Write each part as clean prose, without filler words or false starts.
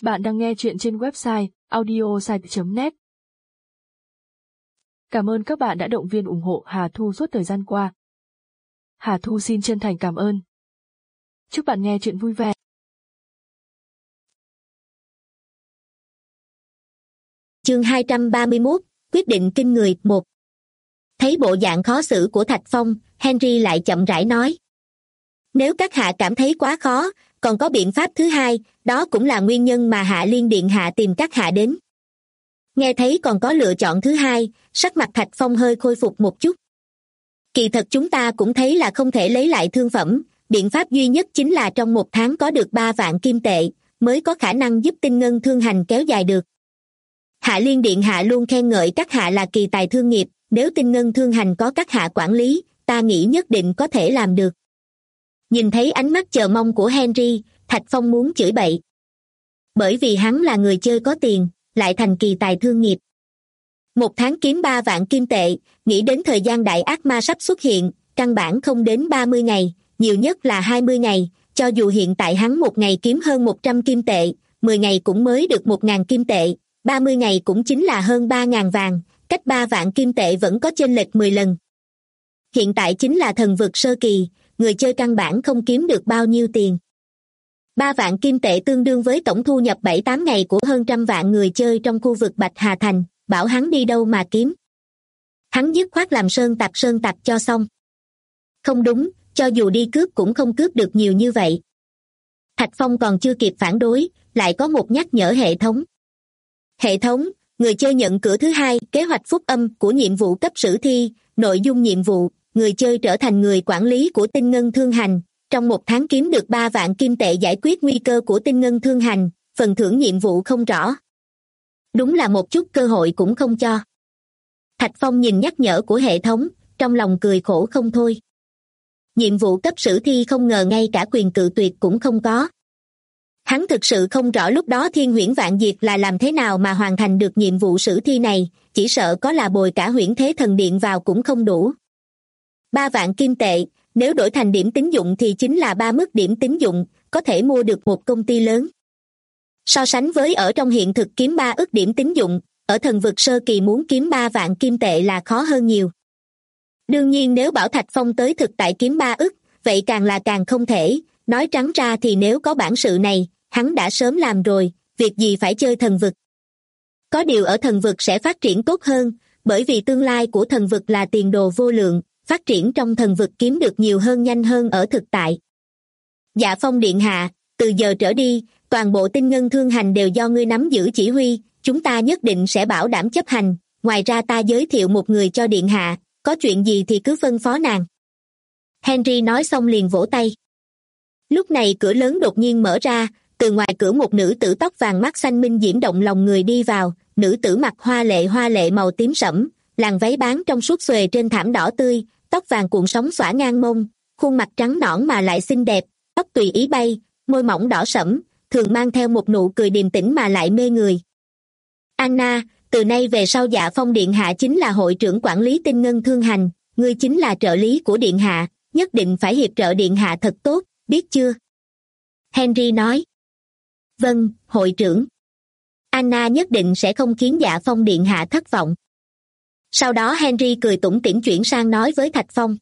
Bạn đang nghe chuyện trên website audiosite.net. Cảm ơn các bạn đã động viên ủng hộ Hà Thu suốt thời gian qua. Hà Thu xin chân thành cảm ơn. Chúc bạn nghe chuyện vui vẻ. Chương 231, quyết định kinh người 1. Thấy bộ dạng khó xử của Thạch Phong, Henry lại chậm rãi nói. Nếu các hạ cảm thấy quá khó, còn có biện pháp thứ hai, đó cũng là nguyên nhân mà Hạ Liên Điện Hạ tìm các hạ đến. Nghe thấy còn có lựa chọn thứ hai, sắc mặt Thạch Phong hơi khôi phục một chút. Kỳ thật chúng ta cũng thấy là không thể lấy lại thương phẩm, biện pháp duy nhất chính là trong 1 tháng có được 3 vạn kim tệ, mới có khả năng giúp Tinh Ngân Thương Hành kéo dài được. Hạ Liên Điện Hạ luôn khen ngợi các hạ là kỳ tài thương nghiệp, nếu Tinh Ngân Thương Hành có các hạ quản lý, ta nghĩ nhất định có thể làm được. Nhìn thấy ánh mắt chờ mong của Henry, Thạch Phong muốn chửi bậy. Bởi vì hắn là người chơi có tiền, lại thành kỳ tài thương nghiệp. 1 tháng kiếm 3 vạn kim tệ, nghĩ đến thời gian đại ác ma sắp xuất hiện, căn bản không đến 30 ngày, nhiều nhất là 20 ngày, cho dù hiện tại hắn 1 ngày kiếm hơn 100 kim tệ, 10 ngày cũng mới được 1.000 kim tệ, 30 ngày cũng chính là hơn 3.000 vàng, cách 3 vạn kim tệ vẫn có chênh lệch 10 lần. Hiện tại chính là thần vực sơ kỳ, người chơi căn bản không kiếm được bao nhiêu tiền. 3 vạn kim tệ tương đương với tổng thu nhập 7-8 ngày của hơn 100 vạn người chơi trong khu vực Bạch Hà Thành, bảo hắn đi đâu mà kiếm. Hắn dứt khoát làm sơn tặc cho xong. Không đúng, cho dù đi cướp cũng không cướp được nhiều như vậy. Thạch Phong còn chưa kịp phản đối, lại có một nhắc nhở hệ thống. Hệ thống, người chơi nhận cửa thứ 2, kế hoạch phúc âm của nhiệm vụ cấp sử thi, nội dung nhiệm vụ, người chơi trở thành người quản lý của Tinh Ngân Thương Hành, trong 1 tháng kiếm được 3 vạn kim tệ giải quyết nguy cơ của Tinh Ngân Thương Hành, phần thưởng nhiệm vụ không rõ. Đúng là một chút cơ hội cũng không cho. Thạch Phong nhìn nhắc nhở của hệ thống, trong lòng cười khổ không thôi. Nhiệm vụ cấp sử thi không ngờ ngay cả quyền cự tuyệt cũng không có. Hắn thực sự không rõ lúc đó Thiên Huyễn Vạn Diệt là làm thế nào mà hoàn thành được nhiệm vụ sử thi này, chỉ sợ có là bồi cả Huyễn Thế Thần Điện vào cũng không đủ. 3 vạn kim tệ, nếu đổi thành điểm tín dụng thì chính là 3 mức điểm tín dụng, có thể mua được một công ty lớn. So sánh với ở trong hiện thực kiếm 3 ức điểm tín dụng, ở thần vực sơ kỳ muốn kiếm 3 vạn kim tệ là khó hơn nhiều. Đương nhiên nếu bảo Thạch Phong tới thực tại kiếm 3 ức, vậy càng là càng không thể, nói trắng ra thì nếu có bản sự này, hắn đã sớm làm rồi, việc gì phải chơi thần vực. Có điều ở thần vực sẽ phát triển tốt hơn, bởi vì tương lai của thần vực là tiền đồ vô lượng, phát triển trong thần vực kiếm được nhiều hơn nhanh hơn ở thực tại. Dạ Phong Điện Hạ, từ giờ trở đi, toàn bộ Tinh Ngân Thương Hành đều do ngươi nắm giữ chỉ huy, chúng ta nhất định sẽ bảo đảm chấp hành, ngoài ra ta giới thiệu một người cho Điện Hạ, có chuyện gì thì cứ phân phó nàng. Henry nói xong liền vỗ tay. Lúc này cửa lớn đột nhiên mở ra, từ ngoài cửa một nữ tử tóc vàng mắt xanh minh diễm động lòng người đi vào, nữ tử mặc hoa lệ màu tím sẫm, làn váy bán trong suốt xuề trên thảm đỏ tươi, tóc vàng cuộn sóng xõa ngang mông, khuôn mặt trắng nõn mà lại xinh đẹp, tóc tùy ý bay, môi mỏng đỏ sẫm, thường mang theo một nụ cười điềm tĩnh mà lại mê người. Anna, từ nay về sau Dạ Phong Điện Hạ chính là hội trưởng quản lý Tinh Ngân Thương Hành, ngươi chính là trợ lý của Điện Hạ, nhất định phải hiệp trợ Điện Hạ thật tốt, biết chưa? Henry nói. Vâng, hội trưởng. Anna nhất định sẽ không khiến Dạ Phong Điện Hạ thất vọng. Sau đó Henry cười tủm tỉm chuyển sang nói với Thạch Phong.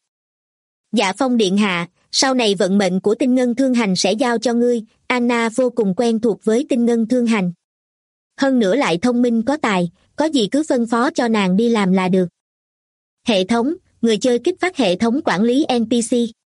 Dạ Phong Điện Hạ, sau này vận mệnh của Tinh Ngân Thương Hành sẽ giao cho ngươi, Anna vô cùng quen thuộc với Tinh Ngân Thương Hành. Hơn nữa lại thông minh có tài, có gì cứ phân phó cho nàng đi làm là được. Hệ thống, người chơi kích phát hệ thống quản lý NPC.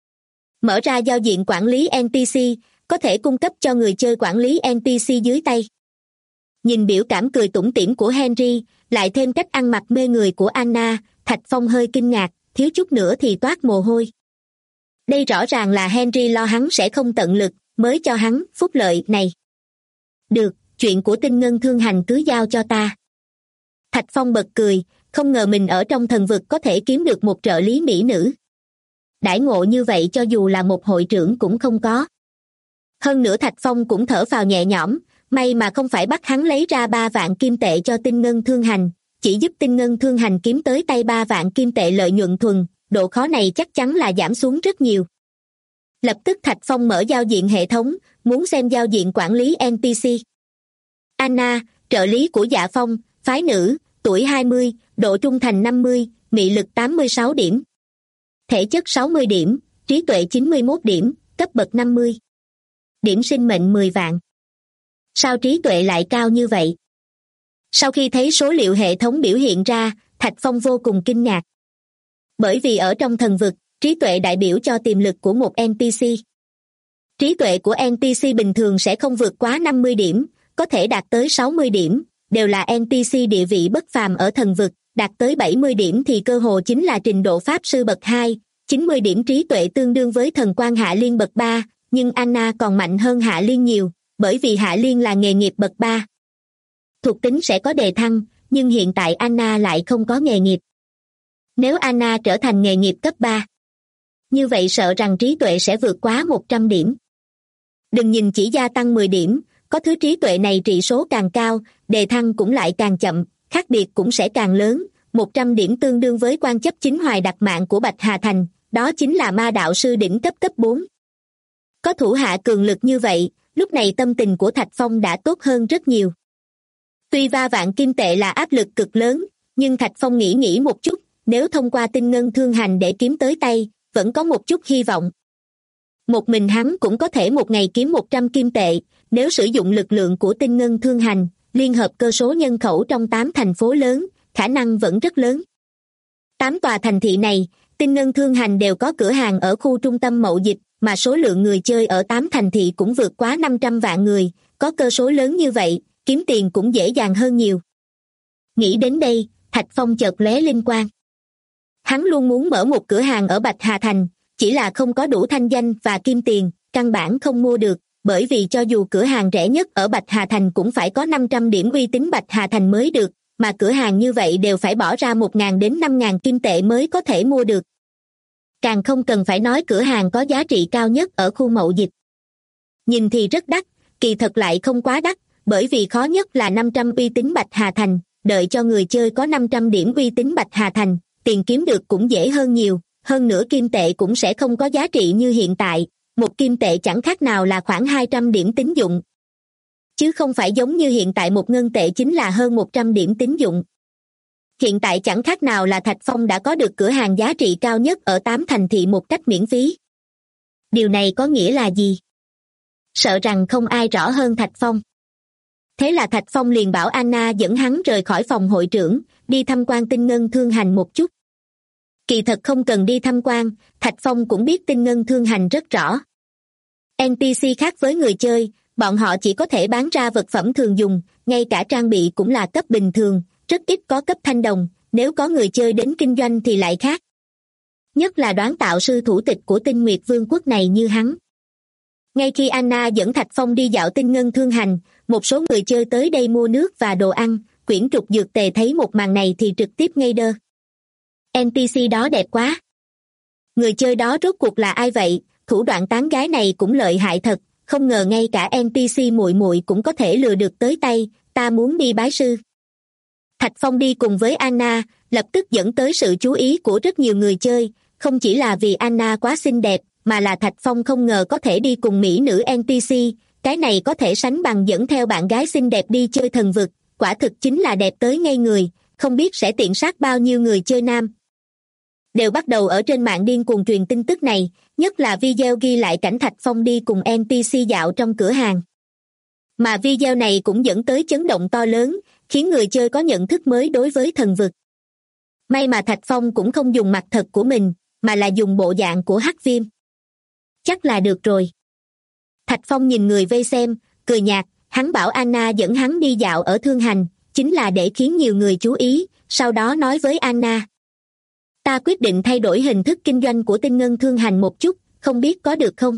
Mở ra giao diện quản lý NPC, có thể cung cấp cho người chơi quản lý NPC dưới tay. Nhìn biểu cảm cười tủm tỉm của Henry, lại thêm cách ăn mặc mê người của Anna, Thạch Phong hơi kinh ngạc, thiếu chút nữa thì toát mồ hôi. Đây rõ ràng là Henry lo hắn sẽ không tận lực, mới cho hắn phúc lợi này. Được, chuyện của Tinh Ngân Thương Hành cứ giao cho ta. Thạch Phong bật cười, không ngờ mình ở trong thần vực có thể kiếm được một trợ lý mỹ nữ. Đãi ngộ như vậy cho dù là một hội trưởng cũng không có. Hơn nữa Thạch Phong cũng thở phào nhẹ nhõm, may mà không phải bắt hắn lấy ra 3 vạn kim tệ cho Tinh Ngân Thương Hành, chỉ giúp Tinh Ngân Thương Hành kiếm tới tay 3 vạn kim tệ lợi nhuận thuần, độ khó này chắc chắn là giảm xuống rất nhiều. Lập tức Thạch Phong mở giao diện hệ thống, muốn xem giao diện quản lý NPC. Anna, trợ lý của Dạ Phong, phái nữ, tuổi 20, độ trung thành 50, mị lực 86 điểm. Thể chất 60 điểm, trí tuệ 91 điểm, cấp bậc 50. Điểm sinh mệnh 10 vạn. Sao trí tuệ lại cao như vậy? Sau khi thấy số liệu hệ thống biểu hiện ra, Thạch Phong vô cùng kinh ngạc. Bởi vì ở trong thần vực, trí tuệ đại biểu cho tiềm lực của một NPC. Trí tuệ của NPC bình thường sẽ không vượt quá 50 điểm, có thể đạt tới 60 điểm, đều là NPC địa vị bất phàm ở thần vực, đạt tới 70 điểm thì cơ hồ chính là trình độ pháp sư bậc 2, 90 điểm trí tuệ tương đương với thần quan Hạ Liên bậc 3, nhưng Anna còn mạnh hơn Hạ Liên nhiều, bởi vì Hạ Liên là nghề nghiệp bậc 3. Thuộc tính sẽ có đề thăng, nhưng hiện tại Anna lại không có nghề nghiệp. Nếu Anna trở thành nghề nghiệp cấp 3, như vậy sợ rằng trí tuệ sẽ vượt quá 100 điểm. Đừng nhìn chỉ gia tăng 10 điểm, có thứ trí tuệ này trị số càng cao, đề thăng cũng lại càng chậm, khác biệt cũng sẽ càng lớn. 100 điểm tương đương với quan chấp chính hoài đặc mạng của Bạch Hà Thành, đó chính là ma đạo sư đỉnh cấp 4. Có thủ hạ cường lực như vậy, lúc này tâm tình của Thạch Phong đã tốt hơn rất nhiều. Tuy va vạn kim tệ là áp lực cực lớn, nhưng Thạch Phong nghĩ một chút, nếu thông qua tinh ngân thương hành để kiếm tới tay, vẫn có một chút hy vọng. Một mình hắn cũng có thể một ngày kiếm 100 kim tệ, nếu sử dụng lực lượng của tinh ngân thương hành, liên hợp cơ số nhân khẩu trong 8 thành phố lớn, khả năng vẫn rất lớn. 8 tòa thành thị này, tinh ngân thương hành đều có cửa hàng ở khu trung tâm mậu dịch, mà số lượng người chơi ở 8 thành thị cũng vượt quá 500 vạn người, có cơ số lớn như vậy, kiếm tiền cũng dễ dàng hơn nhiều. Nghĩ đến đây, Thạch Phong chợt lóe linh quang. Hắn luôn muốn mở một cửa hàng ở Bạch Hà Thành, chỉ là không có đủ thanh danh và kim tiền, căn bản không mua được, bởi vì cho dù cửa hàng rẻ nhất ở Bạch Hà Thành cũng phải có 500 điểm uy tín Bạch Hà Thành mới được, mà cửa hàng như vậy đều phải bỏ ra 1.000 đến 5.000 kim tệ mới có thể mua được. Càng không cần phải nói cửa hàng có giá trị cao nhất ở khu mậu dịch. Nhìn thì rất đắt, kỳ thật lại không quá đắt, bởi vì khó nhất là 500 uy tín Bạch Hà Thành, đợi cho người chơi có 500 điểm uy tín Bạch Hà Thành, tiền kiếm được cũng dễ hơn nhiều, hơn nữa kim tệ cũng sẽ không có giá trị như hiện tại, một kim tệ chẳng khác nào là khoảng 200 điểm tín dụng. Chứ không phải giống như hiện tại một ngân tệ chính là hơn 100 điểm tín dụng. Hiện tại chẳng khác nào là Thạch Phong đã có được cửa hàng giá trị cao nhất ở 8 thành thị một cách miễn phí. Điều này có nghĩa là gì? Sợ rằng không ai rõ hơn Thạch Phong. Thế là Thạch Phong liền bảo Anna dẫn hắn rời khỏi phòng hội trưởng, đi tham quan tinh ngân thương hành một chút. Kỳ thật không cần đi tham quan, Thạch Phong cũng biết tinh ngân thương hành rất rõ. NPC khác với người chơi, bọn họ chỉ có thể bán ra vật phẩm thường dùng, ngay cả trang bị cũng là cấp bình thường, rất ít có cấp thanh đồng, nếu có người chơi đến kinh doanh thì lại khác. Nhất là đoán tạo sư thủ tịch của Tinh Nguyệt Vương quốc này như hắn. Ngay khi Anna dẫn Thạch Phong đi dạo tinh ngân thương hành, một số người chơi tới đây mua nước và đồ ăn, quyển trục dược tề thấy một màn này thì trực tiếp ngây đơ. NPC đó đẹp quá. Người chơi đó rốt cuộc là ai vậy? Thủ đoạn tán gái này cũng lợi hại thật, không ngờ ngay cả NPC muội muội cũng có thể lừa được tới tay, ta muốn đi bái sư. Thạch Phong đi cùng với Anna, lập tức dẫn tới sự chú ý của rất nhiều người chơi, không chỉ là vì Anna quá xinh đẹp, mà là Thạch Phong không ngờ có thể đi cùng mỹ nữ NPC, cái này có thể sánh bằng dẫn theo bạn gái xinh đẹp đi chơi thần vực, quả thực chính là đẹp tới ngây người, không biết sẽ tiện sát bao nhiêu người chơi nam. Đều bắt đầu ở trên mạng điên cuồng truyền tin tức này, nhất là video ghi lại cảnh Thạch Phong đi cùng NPC dạo trong cửa hàng. Mà video này cũng dẫn tới chấn động to lớn, khiến người chơi có nhận thức mới đối với thần vực. May mà Thạch Phong cũng không dùng mặt thật của mình, mà là dùng bộ dạng của Hắc Viêm. Chắc là được rồi. Thạch Phong nhìn người vây xem, cười nhạt, hắn bảo Anna dẫn hắn đi dạo ở thương hành, chính là để khiến nhiều người chú ý, sau đó nói với Anna. Ta quyết định thay đổi hình thức kinh doanh của tinh ngân thương hành một chút, không biết có được không?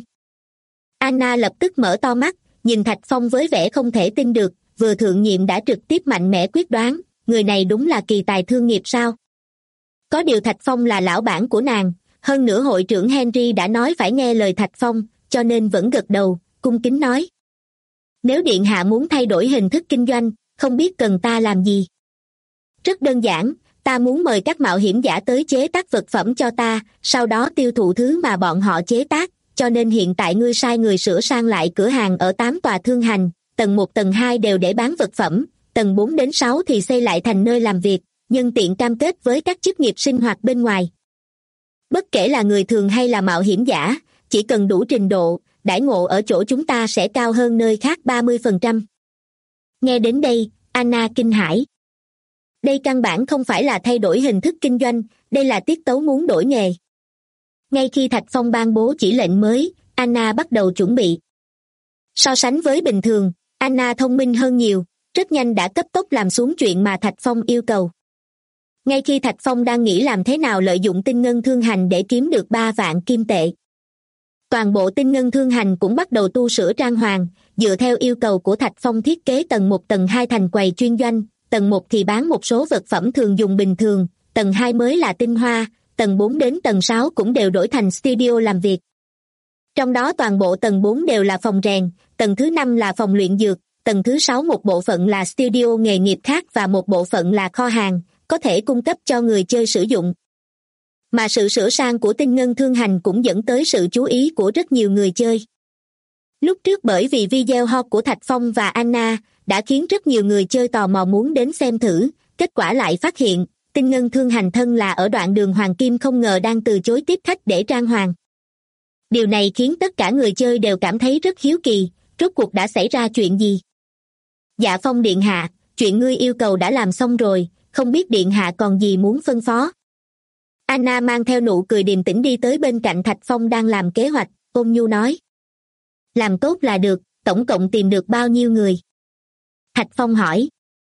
Anna lập tức mở to mắt, nhìn Thạch Phong với vẻ không thể tin được, vừa thượng nhiệm đã trực tiếp mạnh mẽ quyết đoán, người này đúng là kỳ tài thương nghiệp sao? Có điều Thạch Phong là lão bản của nàng, hơn nữa hội trưởng Henry đã nói phải nghe lời Thạch Phong, cho nên vẫn gật đầu, cung kính nói. Nếu điện hạ muốn thay đổi hình thức kinh doanh, không biết cần ta làm gì? Rất đơn giản, ta muốn mời các mạo hiểm giả tới chế tác vật phẩm cho ta, sau đó tiêu thụ thứ mà bọn họ chế tác, cho nên hiện tại ngươi sai người sửa sang lại cửa hàng ở 8 tòa thương hành, tầng 1 tầng 2 đều để bán vật phẩm, tầng 4 đến 6 thì xây lại thành nơi làm việc, nhân tiện cam kết với các chức nghiệp sinh hoạt bên ngoài. Bất kể là người thường hay là mạo hiểm giả, chỉ cần đủ trình độ, đãi ngộ ở chỗ chúng ta sẽ cao hơn nơi khác 30%. Nghe đến đây, Anna kinh hãi. Đây căn bản không phải là thay đổi hình thức kinh doanh, đây là tiết tấu muốn đổi nghề. Ngay khi Thạch Phong ban bố chỉ lệnh mới, Anna bắt đầu chuẩn bị. So sánh với bình thường, Anna thông minh hơn nhiều, rất nhanh đã cấp tốc làm xuống chuyện mà Thạch Phong yêu cầu. Ngay khi Thạch Phong đang nghĩ làm thế nào lợi dụng tinh ngân thương hành để kiếm được 3 vạn kim tệ, toàn bộ tinh ngân thương hành cũng bắt đầu tu sửa trang hoàng, dựa theo yêu cầu của Thạch Phong thiết kế tầng 1 tầng 2 thành quầy chuyên doanh, tầng 1 thì bán một số vật phẩm thường dùng bình thường, tầng 2 mới là tinh hoa, tầng 4 đến tầng 6 cũng đều đổi thành studio làm việc. Trong đó toàn bộ tầng 4 đều là phòng rèn, tầng thứ 5 là phòng luyện dược, tầng thứ 6 một bộ phận là studio nghề nghiệp khác và một bộ phận là kho hàng, có thể cung cấp cho người chơi sử dụng. Mà sự sửa sang của tinh ngân thương hành cũng dẫn tới sự chú ý của rất nhiều người chơi. Lúc trước bởi vì video hot của Thạch Phong và Anna đã khiến rất nhiều người chơi tò mò muốn đến xem thử, kết quả lại phát hiện, tinh ngân thương hành thân là ở đoạn đường Hoàng Kim không ngờ đang từ chối tiếp khách để trang hoàng. Điều này khiến tất cả người chơi đều cảm thấy rất hiếu kỳ, rốt cuộc đã xảy ra chuyện gì? Dạ Phong điện hạ, chuyện ngươi yêu cầu đã làm xong rồi, không biết điện hạ còn gì muốn phân phó. Anna mang theo nụ cười điềm tĩnh đi tới bên cạnh Thạch Phong đang làm kế hoạch, ôn nhu nói. Làm tốt là được, tổng cộng tìm được bao nhiêu người? Thạch Phong hỏi.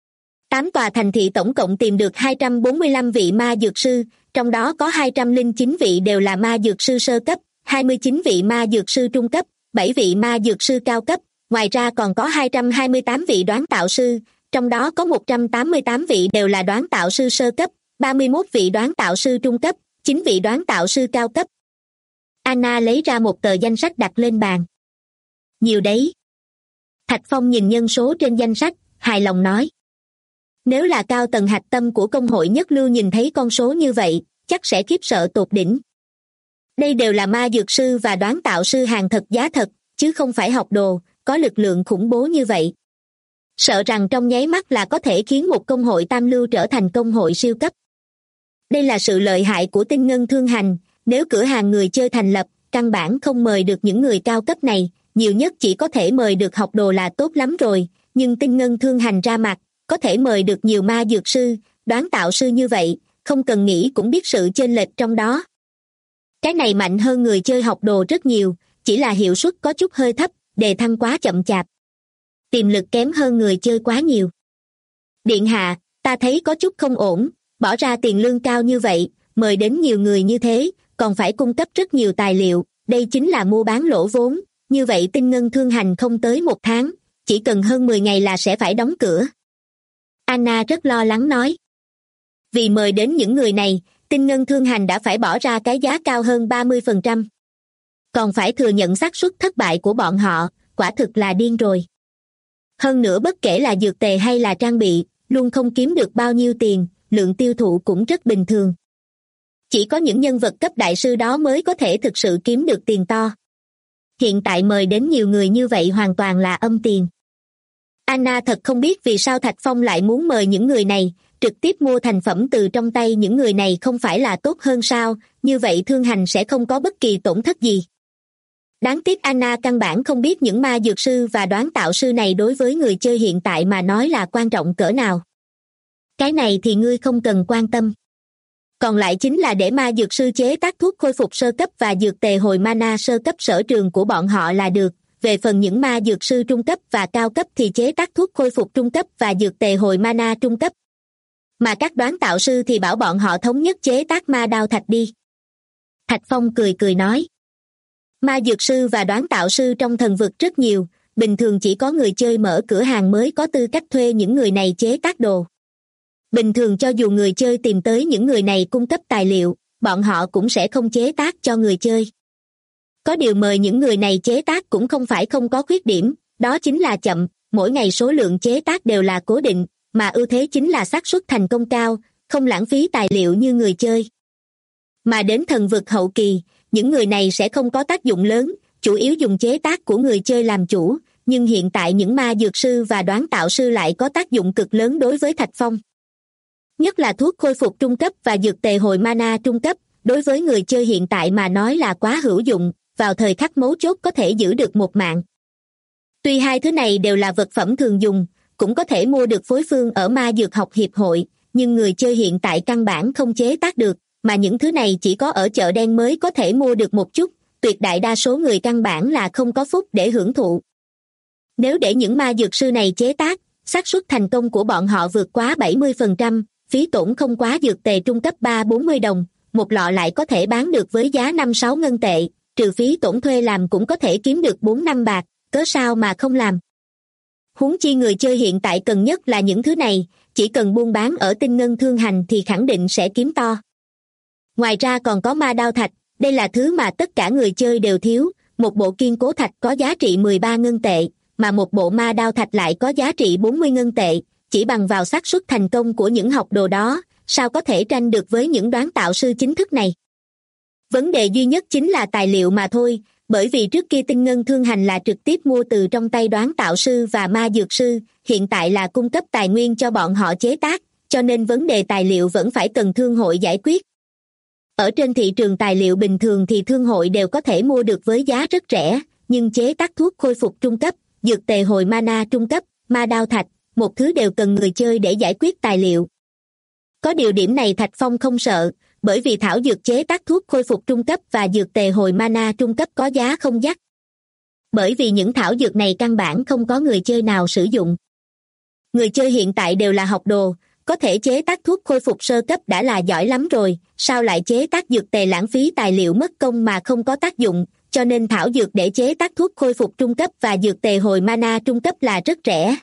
8 tòa thành thị tổng cộng tìm được 245 vị ma dược sư, trong đó có 209 vị đều là ma dược sư sơ cấp, 29 vị ma dược sư trung cấp, 7 vị ma dược sư cao cấp, ngoài ra còn có 228 vị đoán tạo sư, trong đó có 188 vị đều là đoán tạo sư sơ cấp, 31 vị đoán tạo sư trung cấp, 9 vị đoán tạo sư cao cấp. Anna lấy ra một tờ danh sách đặt lên bàn. Nhiều đấy. Thạch Phong nhìn nhân số trên danh sách, hài lòng nói. Nếu là cao tầng hạch tâm của công hội nhất lưu nhìn thấy con số như vậy, chắc sẽ khiếp sợ tột đỉnh. Đây đều là ma dược sư và đoán tạo sư hàng thật giá thật, chứ không phải học đồ, có lực lượng khủng bố như vậy. Sợ rằng trong nháy mắt là có thể khiến một công hội tam lưu trở thành công hội siêu cấp. Đây là sự lợi hại của tinh ngân thương hành, nếu cửa hàng người chơi thành lập, căn bản không mời được những người cao cấp này, nhiều nhất chỉ có thể mời được học đồ là tốt lắm rồi, nhưng tinh ngân thương hành ra mặt, có thể mời được nhiều ma dược sư, đoán tạo sư như vậy, không cần nghĩ cũng biết sự chênh lệch trong đó. Cái này mạnh hơn người chơi học đồ rất nhiều, chỉ là hiệu suất có chút hơi thấp, đề thăng quá chậm chạp. Tiềm lực kém hơn người chơi quá nhiều. Điện hạ, ta thấy có chút không ổn, bỏ ra tiền lương cao như vậy, mời đến nhiều người như thế, còn phải cung cấp rất nhiều tài liệu, đây chính là mua bán lỗ vốn, như vậy tinh ngân thương hành không tới 1 tháng, chỉ cần hơn 10 ngày là sẽ phải đóng cửa. Anna rất lo lắng nói. Vì mời đến những người này, tinh ngân thương hành đã phải bỏ ra cái giá cao hơn 30%. Còn phải thừa nhận xác suất thất bại của bọn họ, quả thực là điên rồi. Hơn nữa bất kể là dược tề hay là trang bị, luôn không kiếm được bao nhiêu tiền, lượng tiêu thụ cũng rất bình thường. Chỉ có những nhân vật cấp đại sư đó mới có thể thực sự kiếm được tiền to. Hiện tại mời đến nhiều người như vậy hoàn toàn là âm tiền. Anna thật không biết vì sao Thạch Phong lại muốn mời những người này, trực tiếp mua thành phẩm từ trong tay những người này không phải là tốt hơn sao, như vậy thương hành sẽ không có bất kỳ tổn thất gì. Đáng tiếc Anna căn bản không biết những ma dược sư và đoán tạo sư này đối với người chơi hiện tại mà nói là quan trọng cỡ nào. Cái này thì ngươi không cần quan tâm. Còn lại chính là để ma dược sư chế tác thuốc khôi phục sơ cấp và dược tề hồi mana sơ cấp sở trường của bọn họ là được. Về phần những ma dược sư trung cấp và cao cấp thì chế tác thuốc khôi phục trung cấp và dược tề hồi mana trung cấp. Mà các đoán tạo sư thì bảo bọn họ thống nhất chế tác ma đao thạch đi. Thạch Phong cười cười nói. Ma dược sư và đoán tạo sư trong thần vực rất nhiều, bình thường chỉ có người chơi mở cửa hàng mới có tư cách thuê những người này chế tác đồ. Bình thường cho dù người chơi tìm tới những người này cung cấp tài liệu, bọn họ cũng sẽ không chế tác cho người chơi. Có điều mời những người này chế tác cũng không phải không có khuyết điểm, đó chính là chậm, mỗi ngày số lượng chế tác đều là cố định, mà ưu thế chính là xác suất thành công cao, không lãng phí tài liệu như người chơi. Mà đến thần vực hậu kỳ, những người này sẽ không có tác dụng lớn, chủ yếu dùng chế tác của người chơi làm chủ, nhưng hiện tại những ma dược sư và đoán tạo sư lại có tác dụng cực lớn đối với Thạch Phong. Nhất là thuốc khôi phục trung cấp và dược tề hồi mana trung cấp, đối với người chơi hiện tại mà nói là quá hữu dụng, vào thời khắc mấu chốt có thể giữ được một mạng. Tuy hai thứ này đều là vật phẩm thường dùng, cũng có thể mua được phối phương ở ma dược học hiệp hội, nhưng người chơi hiện tại căn bản không chế tác được, mà những thứ này chỉ có ở chợ đen mới có thể mua được một chút, tuyệt đại đa số người căn bản là không có phúc để hưởng thụ. Nếu để những ma dược sư này chế tác, xác suất thành công của bọn họ vượt quá 70%, phí tổn không quá dược tề trung cấp 3-40 đồng, một lọ lại có thể bán được với giá 5-6 ngân tệ, trừ phí tổn thuê làm cũng có thể kiếm được 4-5 bạc, cớ sao mà không làm. Huống chi người chơi hiện tại cần nhất là những thứ này, chỉ cần buôn bán ở Tinh Ngân Thương Hành thì khẳng định sẽ kiếm to. Ngoài ra còn có ma đao thạch, đây là thứ mà tất cả người chơi đều thiếu, một bộ kiên cố thạch có giá trị 13 ngân tệ, mà một bộ ma đao thạch lại có giá trị 40 ngân tệ, chỉ bằng vào xác suất thành công của những học đồ đó, sao có thể tranh được với những đoán tạo sư chính thức này. Vấn đề duy nhất chính là tài liệu mà thôi, bởi vì trước kia Tinh Ngân Thương Hành là trực tiếp mua từ trong tay đoán tạo sư và ma dược sư, hiện tại là cung cấp tài nguyên cho bọn họ chế tác, cho nên vấn đề tài liệu vẫn phải cần thương hội giải quyết. Ở trên thị trường tài liệu bình thường thì thương hội đều có thể mua được với giá rất rẻ, nhưng chế tác thuốc khôi phục trung cấp, dược tề hồi mana trung cấp, ma đao thạch, một thứ đều cần người chơi để giải quyết tài liệu. Có điều điểm này Thạch Phong không sợ, bởi vì thảo dược chế tác thuốc khôi phục trung cấp và dược tề hồi mana trung cấp có giá không dắt. Bởi vì những thảo dược này căn bản không có người chơi nào sử dụng. Người chơi hiện tại đều là học đồ, có thể chế tác thuốc khôi phục sơ cấp đã là giỏi lắm rồi, sao lại chế tác dược tề lãng phí tài liệu mất công mà không có tác dụng, cho nên thảo dược để chế tác thuốc khôi phục trung cấp và dược tề hồi mana trung cấp là rất rẻ.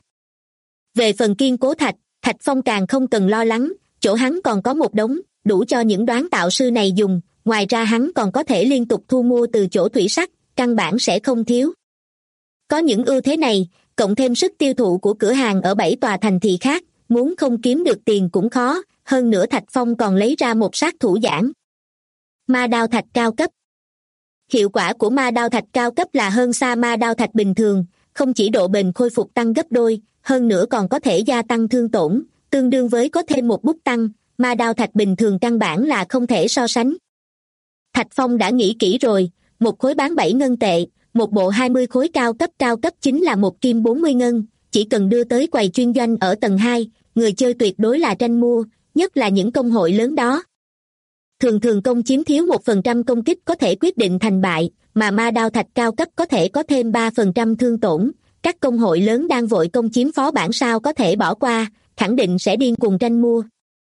Về phần kiên cố thạch, Thạch Phong càng không cần lo lắng, chỗ hắn còn có một đống, đủ cho những đoán tạo sư này dùng, ngoài ra hắn còn có thể liên tục thu mua từ chỗ thủy sắc, căn bản sẽ không thiếu. Có những ưu thế này, cộng thêm sức tiêu thụ của cửa hàng ở 7 tòa thành thị khác, muốn không kiếm được tiền cũng khó, hơn nữa Thạch Phong còn lấy ra một sát thủ giảng. Ma đao thạch cao cấp. Hiệu quả của ma đao thạch cao cấp là hơn xa ma đao thạch bình thường, không chỉ độ bền khôi phục tăng gấp đôi, hơn nữa còn có thể gia tăng thương tổn, tương đương với có thêm một bút tăng, ma đao thạch bình thường căn bản là không thể so sánh. Thạch Phong đã nghĩ kỹ rồi, một khối bán 7 ngân tệ, một bộ 20 khối cao cấp chính là một kim 40 ngân, chỉ cần đưa tới quầy chuyên doanh ở tầng 2, người chơi tuyệt đối là tranh mua, nhất là những công hội lớn đó. Thường công chiếm thiếu 1% công kích có thể quyết định thành bại, mà ma đao thạch cao cấp có thể có thêm 3% thương tổn, các công hội lớn đang vội công chiếm phó bản sao có thể bỏ qua, khẳng định sẽ điên cuồng tranh mua.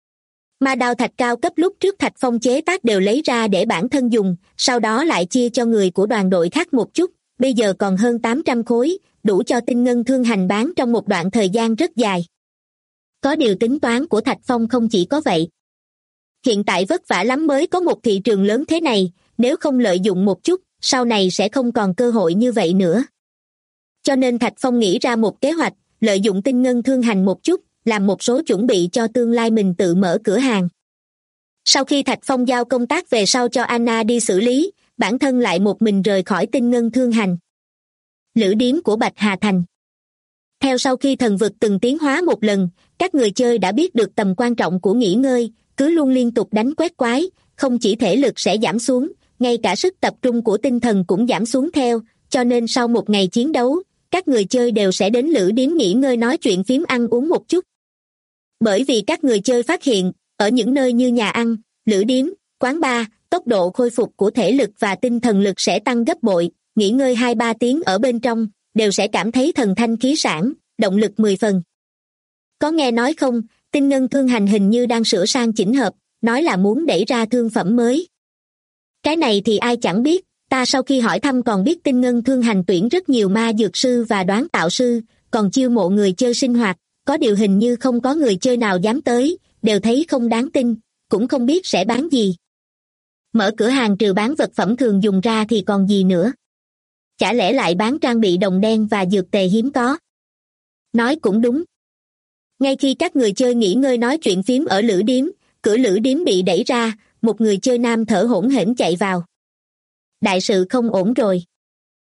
Ma đao thạch cao cấp lúc trước Thạch Phong chế tác đều lấy ra để bản thân dùng, sau đó lại chia cho người của đoàn đội khác một chút, bây giờ còn hơn 800 khối, đủ cho Tinh Ngân Thương Hành bán trong một đoạn thời gian rất dài. Có điều tính toán của Thạch Phong không chỉ có vậy. Hiện tại vất vả lắm mới có một thị trường lớn thế này, nếu không lợi dụng một chút, sau này sẽ không còn cơ hội như vậy nữa. Cho nên Thạch Phong nghĩ ra một kế hoạch, lợi dụng Tinh Ngân Thương Hành một chút, làm một số chuẩn bị cho tương lai mình tự mở cửa hàng. Sau khi Thạch Phong giao công tác về sau cho Anna đi xử lý, bản thân lại một mình rời khỏi Tinh Ngân Thương Hành. Lữ điếm của Bạch Hà Thành. Theo sau khi thần vực từng tiến hóa một lần, các người chơi đã biết được tầm quan trọng của nghỉ ngơi, cứ luôn liên tục đánh quét quái, không chỉ thể lực sẽ giảm xuống, ngay cả sức tập trung của tinh thần cũng giảm xuống theo, cho nên sau một ngày chiến đấu, các người chơi đều sẽ đến lữ điếm nghỉ ngơi nói chuyện phím ăn uống một chút. Bởi vì các người chơi phát hiện, ở những nơi như nhà ăn, lữ điếm, quán bar, tốc độ khôi phục của thể lực và tinh thần lực sẽ tăng gấp bội, nghỉ ngơi 2-3 tiếng ở bên trong, đều sẽ cảm thấy thần thanh khí sảng, động lực 10 phần. Có nghe nói không, Tinh Ngân Thương Hành hình như đang sửa sang chỉnh hợp, nói là muốn đẩy ra thương phẩm mới. Cái này thì ai chẳng biết, ta sau khi hỏi thăm còn biết Tinh Ngân Thương Hành tuyển rất nhiều ma dược sư và đoán tạo sư, còn chiêu mộ người chơi sinh hoạt, có điều hình như không có người chơi nào dám tới, đều thấy không đáng tin, cũng không biết sẽ bán gì. Mở cửa hàng trừ bán vật phẩm thường dùng ra thì còn gì nữa? Chả lẽ lại bán trang bị đồng đen và dược tề hiếm có? Nói cũng đúng. Ngay khi các người chơi nghỉ ngơi nói chuyện phím ở lữ điếm, cửa lữ điếm bị đẩy ra, một người chơi nam thở hổn hển chạy vào. Đại sự không ổn rồi.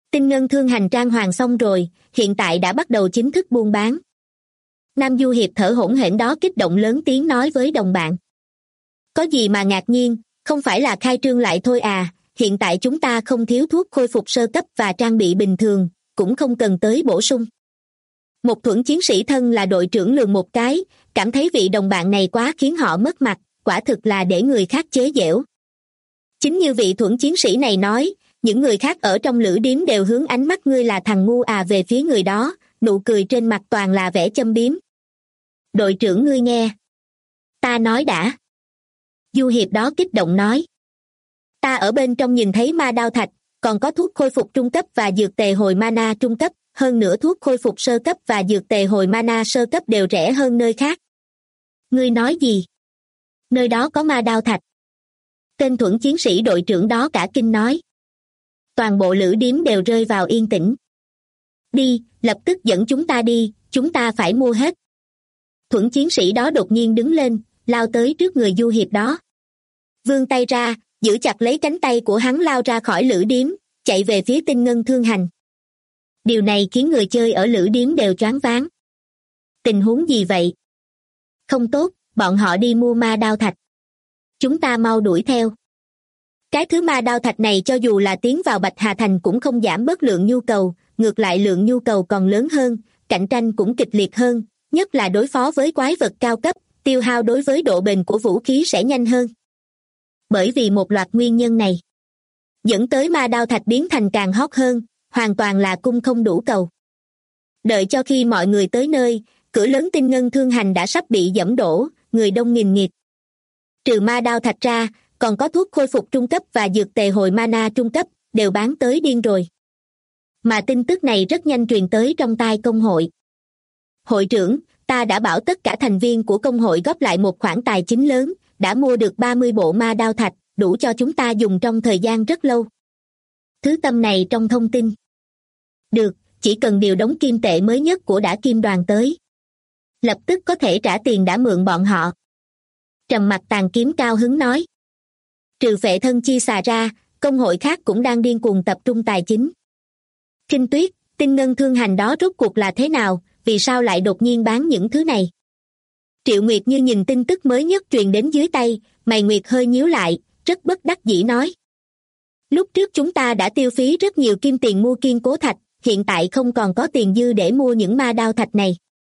Tinh ngân thương hành trang hoàng xong rồi, hiện tại đã bắt đầu chính thức buôn bán. Nam Du Hiệp thở hổn hển đó kích động lớn tiếng nói với đồng bạn. Có gì mà ngạc nhiên, không phải là khai trương lại thôi à, hiện tại chúng ta không thiếu thuốc khôi phục sơ cấp và trang bị bình thường, cũng không cần tới bổ sung. Một thuẫn chiến sĩ thân là đội trưởng lườm một cái, cảm thấy vị đồng bạn này quá khiến họ mất mặt, quả thực là để người khác chế giễu. Chính như vị thuẫn chiến sĩ này nói, những người khác ở trong lữ điếm đều hướng ánh mắt ngươi là thằng ngu à về phía người đó, nụ cười trên mặt toàn là vẻ châm biếm. Đội trưởng ngươi nghe. Ta nói đã. Du Hiệp đó kích động nói. Ta ở bên trong nhìn thấy ma đao thạch, còn có thuốc khôi phục trung cấp và dược tề hồi mana trung cấp, hơn nữa thuốc khôi phục sơ cấp và dược tề hồi mana sơ cấp đều rẻ hơn nơi khác. Ngươi nói gì? Nơi đó có ma đao thạch. Tên thuẫn chiến sĩ đội trưởng đó cả kinh nói. Toàn bộ lữ điếm đều rơi vào yên tĩnh. Đi, lập tức dẫn chúng ta đi, chúng ta phải mua hết. Thuẫn chiến sĩ đó đột nhiên đứng lên, lao tới trước người Du Hiệp đó. Vươn tay ra, giữ chặt lấy cánh tay của hắn lao ra khỏi lữ điếm, chạy về phía Tinh Ngân Thương Hành. Điều này khiến người chơi ở lữ điếm đều choáng váng. Tình huống gì vậy? Không tốt, bọn họ đi mua ma đao thạch. Chúng ta mau đuổi theo. Cái thứ ma đao thạch này cho dù là tiến vào Bạch Hà Thành cũng không giảm bớt lượng nhu cầu, ngược lại lượng nhu cầu còn lớn hơn, cạnh tranh cũng kịch liệt hơn, nhất là đối phó với quái vật cao cấp, tiêu hao đối với độ bền của vũ khí sẽ nhanh hơn. Bởi vì một loạt nguyên nhân này, dẫn tới ma đao thạch biến thành càng hot hơn, hoàn toàn là cung không đủ cầu. Đợi cho khi mọi người tới nơi, cửa lớn Tinh Ngân Thương Hành đã sắp bị dẫm đổ, người đông nghìn nghịt. Trừ ma đao thạch ra, còn có thuốc khôi phục trung cấp và dược tề hồi mana trung cấp, đều bán tới điên rồi. Mà tin tức này rất nhanh truyền tới trong tai công hội. Hội trưởng, ta đã bảo tất cả thành viên của công hội góp lại một khoản tài chính lớn, đã mua được 30 bộ ma đao thạch, đủ cho chúng ta dùng trong thời gian rất lâu. Thứ Tâm này trong thông tin. Được, chỉ cần điều đống kim tệ mới nhất của Đả Kim Đoàn tới. Lập tức có thể trả tiền đã mượn bọn họ. Trầm Mặc Tàn Kiếm cao hứng nói. Trừ Phệ Thân Chi Xà ra, công hội khác cũng đang điên cuồng tập trung tài chính. Kinh Tuyết, Tinh Ngân Thương Hành đó rốt cuộc là thế nào, vì sao lại đột nhiên bán những thứ này? Triệu Nguyệt như nhìn tin tức mới nhất truyền đến dưới tay, mày Nguyệt hơi nhíu lại, rất bất đắc dĩ nói. Lúc trước chúng ta đã tiêu phí rất nhiều kim tiền mua kiên cố thạch, hiện tại không còn có tiền dư để mua những ma đao thạch này.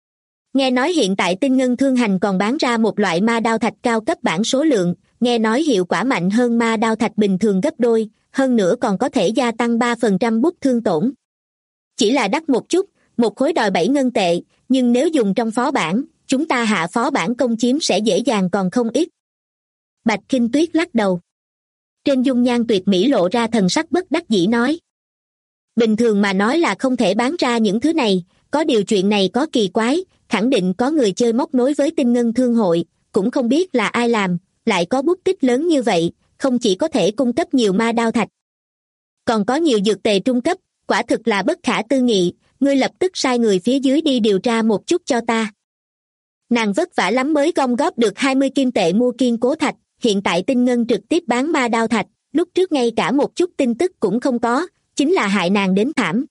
Nghe nói hiện tại Tinh Ngân Thương Hành còn bán ra một loại ma đao thạch cao cấp bản số lượng, nghe nói hiệu quả mạnh hơn ma đao thạch bình thường gấp đôi, hơn nữa còn có thể gia tăng 3% bút thương tổn. Chỉ là đắt một chút, một khối đòi 7 ngân tệ, nhưng nếu dùng trong phó bản, chúng ta hạ phó bản công chiếm sẽ dễ dàng còn không ít. Bạch Kinh Tuyết lắc đầu. Trên dung nhan tuyệt mỹ lộ ra thần sắc bất đắc dĩ nói. Bình thường mà nói là không thể bán ra những thứ này, có điều chuyện này có kỳ quái, khẳng định có người chơi móc nối với Tinh Ngân Thương hội, cũng không biết là ai làm, lại có bút tích lớn như vậy, không chỉ có thể cung cấp nhiều ma đao thạch. Còn có nhiều dược tề trung cấp, quả thực là bất khả tư nghị, ngươi lập tức sai người phía dưới đi điều tra một chút cho ta. Nàng vất vả lắm mới gom góp được 20 kim tệ mua kiên cố thạch, hiện tại Tinh Ngân trực tiếp bán ma đao thạch, lúc trước ngay cả một chút tin tức cũng không có, chính là hại nàng đến thảm.